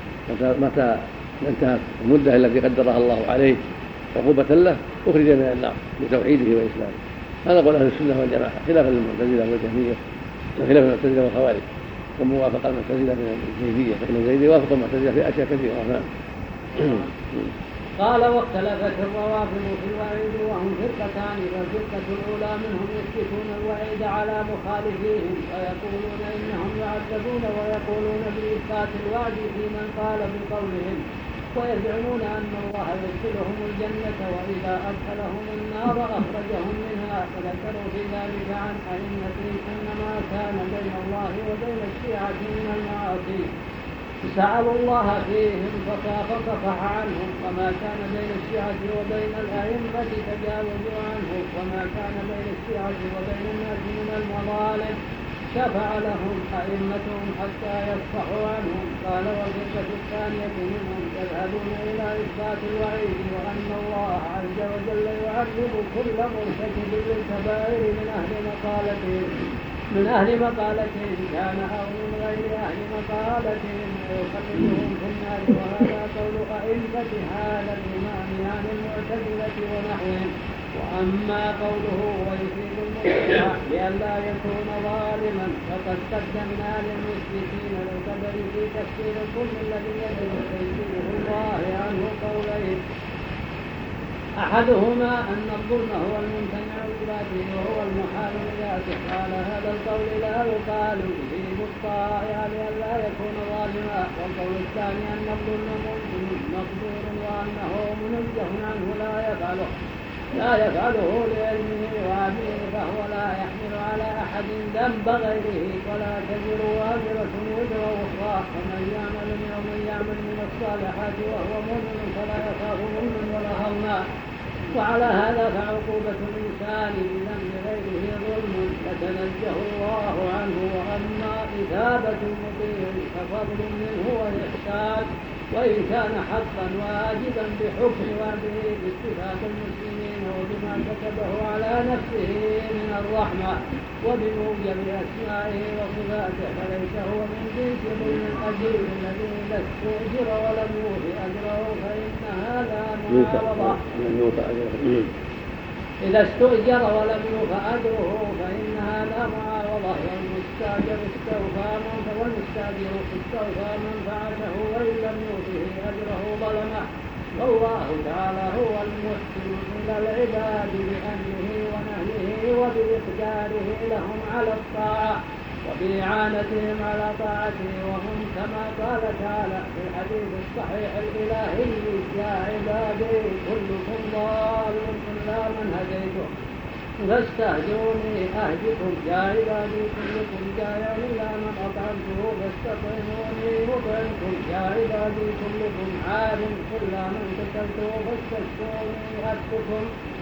متى انتهت المدة التي قدرها الله عليه عقوبة له أخرج من النار بتوحيده وإسلامه. هذا قول أهل السنة والجماعة خلافا للمعتزلة والجهمية وخلاف المعتزلة والخوارج، وموافقة المعتزلة من الزيدية، فإن الزيدية وافق المعتزلة في أشياء كثيرة. قال واختلفت الروافض في الوعيد وهم فرقتان، فالفرقة الأولى منهم يثبتون الوعيد على مخالفيهم ويقولون إنهم يعذبون، ويقولون بإثبات الوعد في من قال بقولهم، ويزعمون أن الله يدخلهم الجنة وإذا أدخلهم النار أخرجهم منها. فذكروا في ذلك عن أئمتهم أن ما كان بين الله وبين الشيعة من المعاصي سألوا الله فيهم فصفح عنهم، وما كان بين الشيعة وبين الأئمة تجاوزوا عنه، وما كان بين الشيعة وبين الناس من المظالم شفع لهم أئمتهم حتى يصفحوا عنهم. قال والفرقة الثانية منهم يذهبون إلى إثبات الوعيد وأن الله عز وجل يعذب كل مرتكب للكبائر من أهل مقالتهم من أهل مقالتهم كان أو من غير أهل مقالتهم ويخرجهم في النار. وهذا قول أئمة هذا الإمام عن المعتزلة ونحوهم. وأما قوله ويصيب المبتدع لئلا يكون ظالما فقد قدمنا للمشركين القدر في تفسير كل الذي يجب تيسيره الله عنه قولين: أحدهما أن الظلم هو الممتنع بذاته وهو المحال بذاته. قال هذا القول لا يقال يصيب الطائع لئلا يكون ظالما. والقول الثاني أن الظلم ممكن مقدور وأنه منزه عنه لا يفعله لا يفعله لعلمه وعدله، فهو لا يحمل على أحد ذنب غيره ولا تزر وازرة وزر أخرى. ومن يعمل ومن يعمل من الصالحات وهو مؤمن فلا يخاف ظلما ولا هضما. وعلى هذا فعقوبة الإنسان بذنب غيره ظلم فتنزه الله عنه. وأما إثابة المطيع ففضل منه وإحسان، وإن كان حقا واجبا بحكم وعده باتفاق المسلمين وبما كتبه على نفسه من الرحمة وبموجب أسمائه وصفاته، فليس هو من جنس ظلم الأجير الذي إذا استؤجر ولم يوف أجره فإن هذا معارضة إذا استؤجر ولم يوف أجره فإن هذا معارضة. والمستاجر استوفى والمستاجر استوفى منفعته وإن لم يوفه أجره ظلمه. والله تعالى هو المحسن إلى العباد بأمره ونهيه وبإقداره لهم على الطاعة وبإعانتهم على طاعته. وهم كما قال تعالى في الحديث الصحيح الإلهي: يا عبادي كلكم ضال إلا من هديته فاستهدوني أهدكم. يا عبادي كلكم جائع إلا من أطعمته فاستطعموني أطعمكم. يا عبادي كلكم عار إلا من كسوته فاستشفوني أكسكم.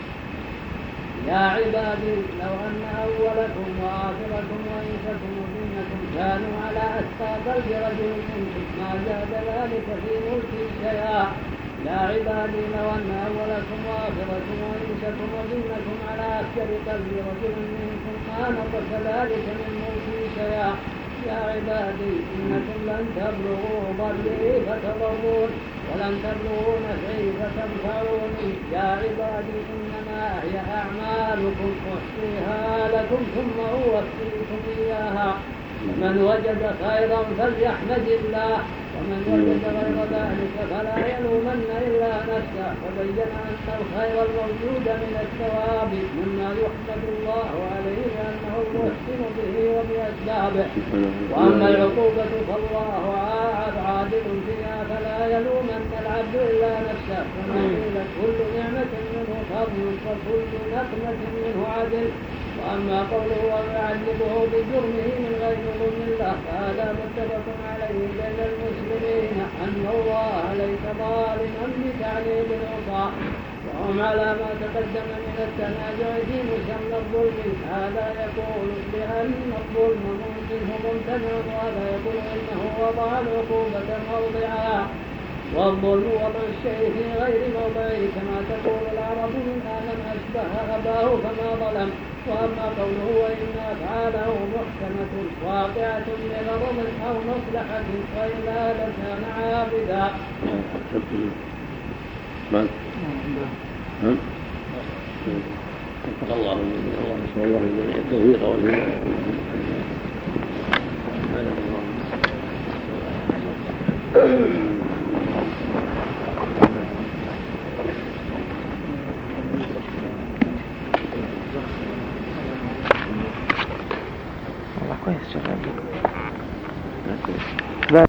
يا عبادي لو أن أولكم وآخركم وإنسكم وجنكم كانوا على أتقى قلب رجل منكم ما زاد ذلك في ملكي شيئا. يا عبادي لو أن أولكم وآخركم وإنسكم وجنكم على أكثر قلب رجل منكم ما نقص ذلك من ملكي شيئا. يا عبادي إنكم لن تبلغوا ضري فتضرون ولن تبلغوا نفعي فتنفعوني. يا عبادي إنما هي أعمالكم أحصيها لكم ثم أوفيكم إياها. من وجد خيرا فليحمد الله ومن وجد غير ذلك فلا يلومن إلا نفسه. وبين أن الخير الموجود من الثواب مما يحمد الله عليه أنه المحسن به وبأسبابه. وأما العقوبة فالله عادل فيها فلا يلومن العبد إلا نفسه. كما قيل كل نعمة منه فضل وكل نقمة منه عدل. وأما قوله ويعذبه بجرمه من غير ظلم الله فهذا متفق عليه بين المسلمين أن الله ليس ظالما بتعليل العصاة، وهم على ما تقدم من التنازع في مسمى الظلم. هذا يقول بأن الظلم منه ممتنع، وهذا يقول إنه وضع العقوبة موضعها، والظلم وضع الشيء في غير موضعه كما تقول العرب من من أشبه أباه فما ظلم. وأما قوله وإن أفعاله محكمة واقعة بغضب أو مصلحة وإلا لكان عابدا. الله الله نسأل الله التوفيق والهداية. كويس شغال. لا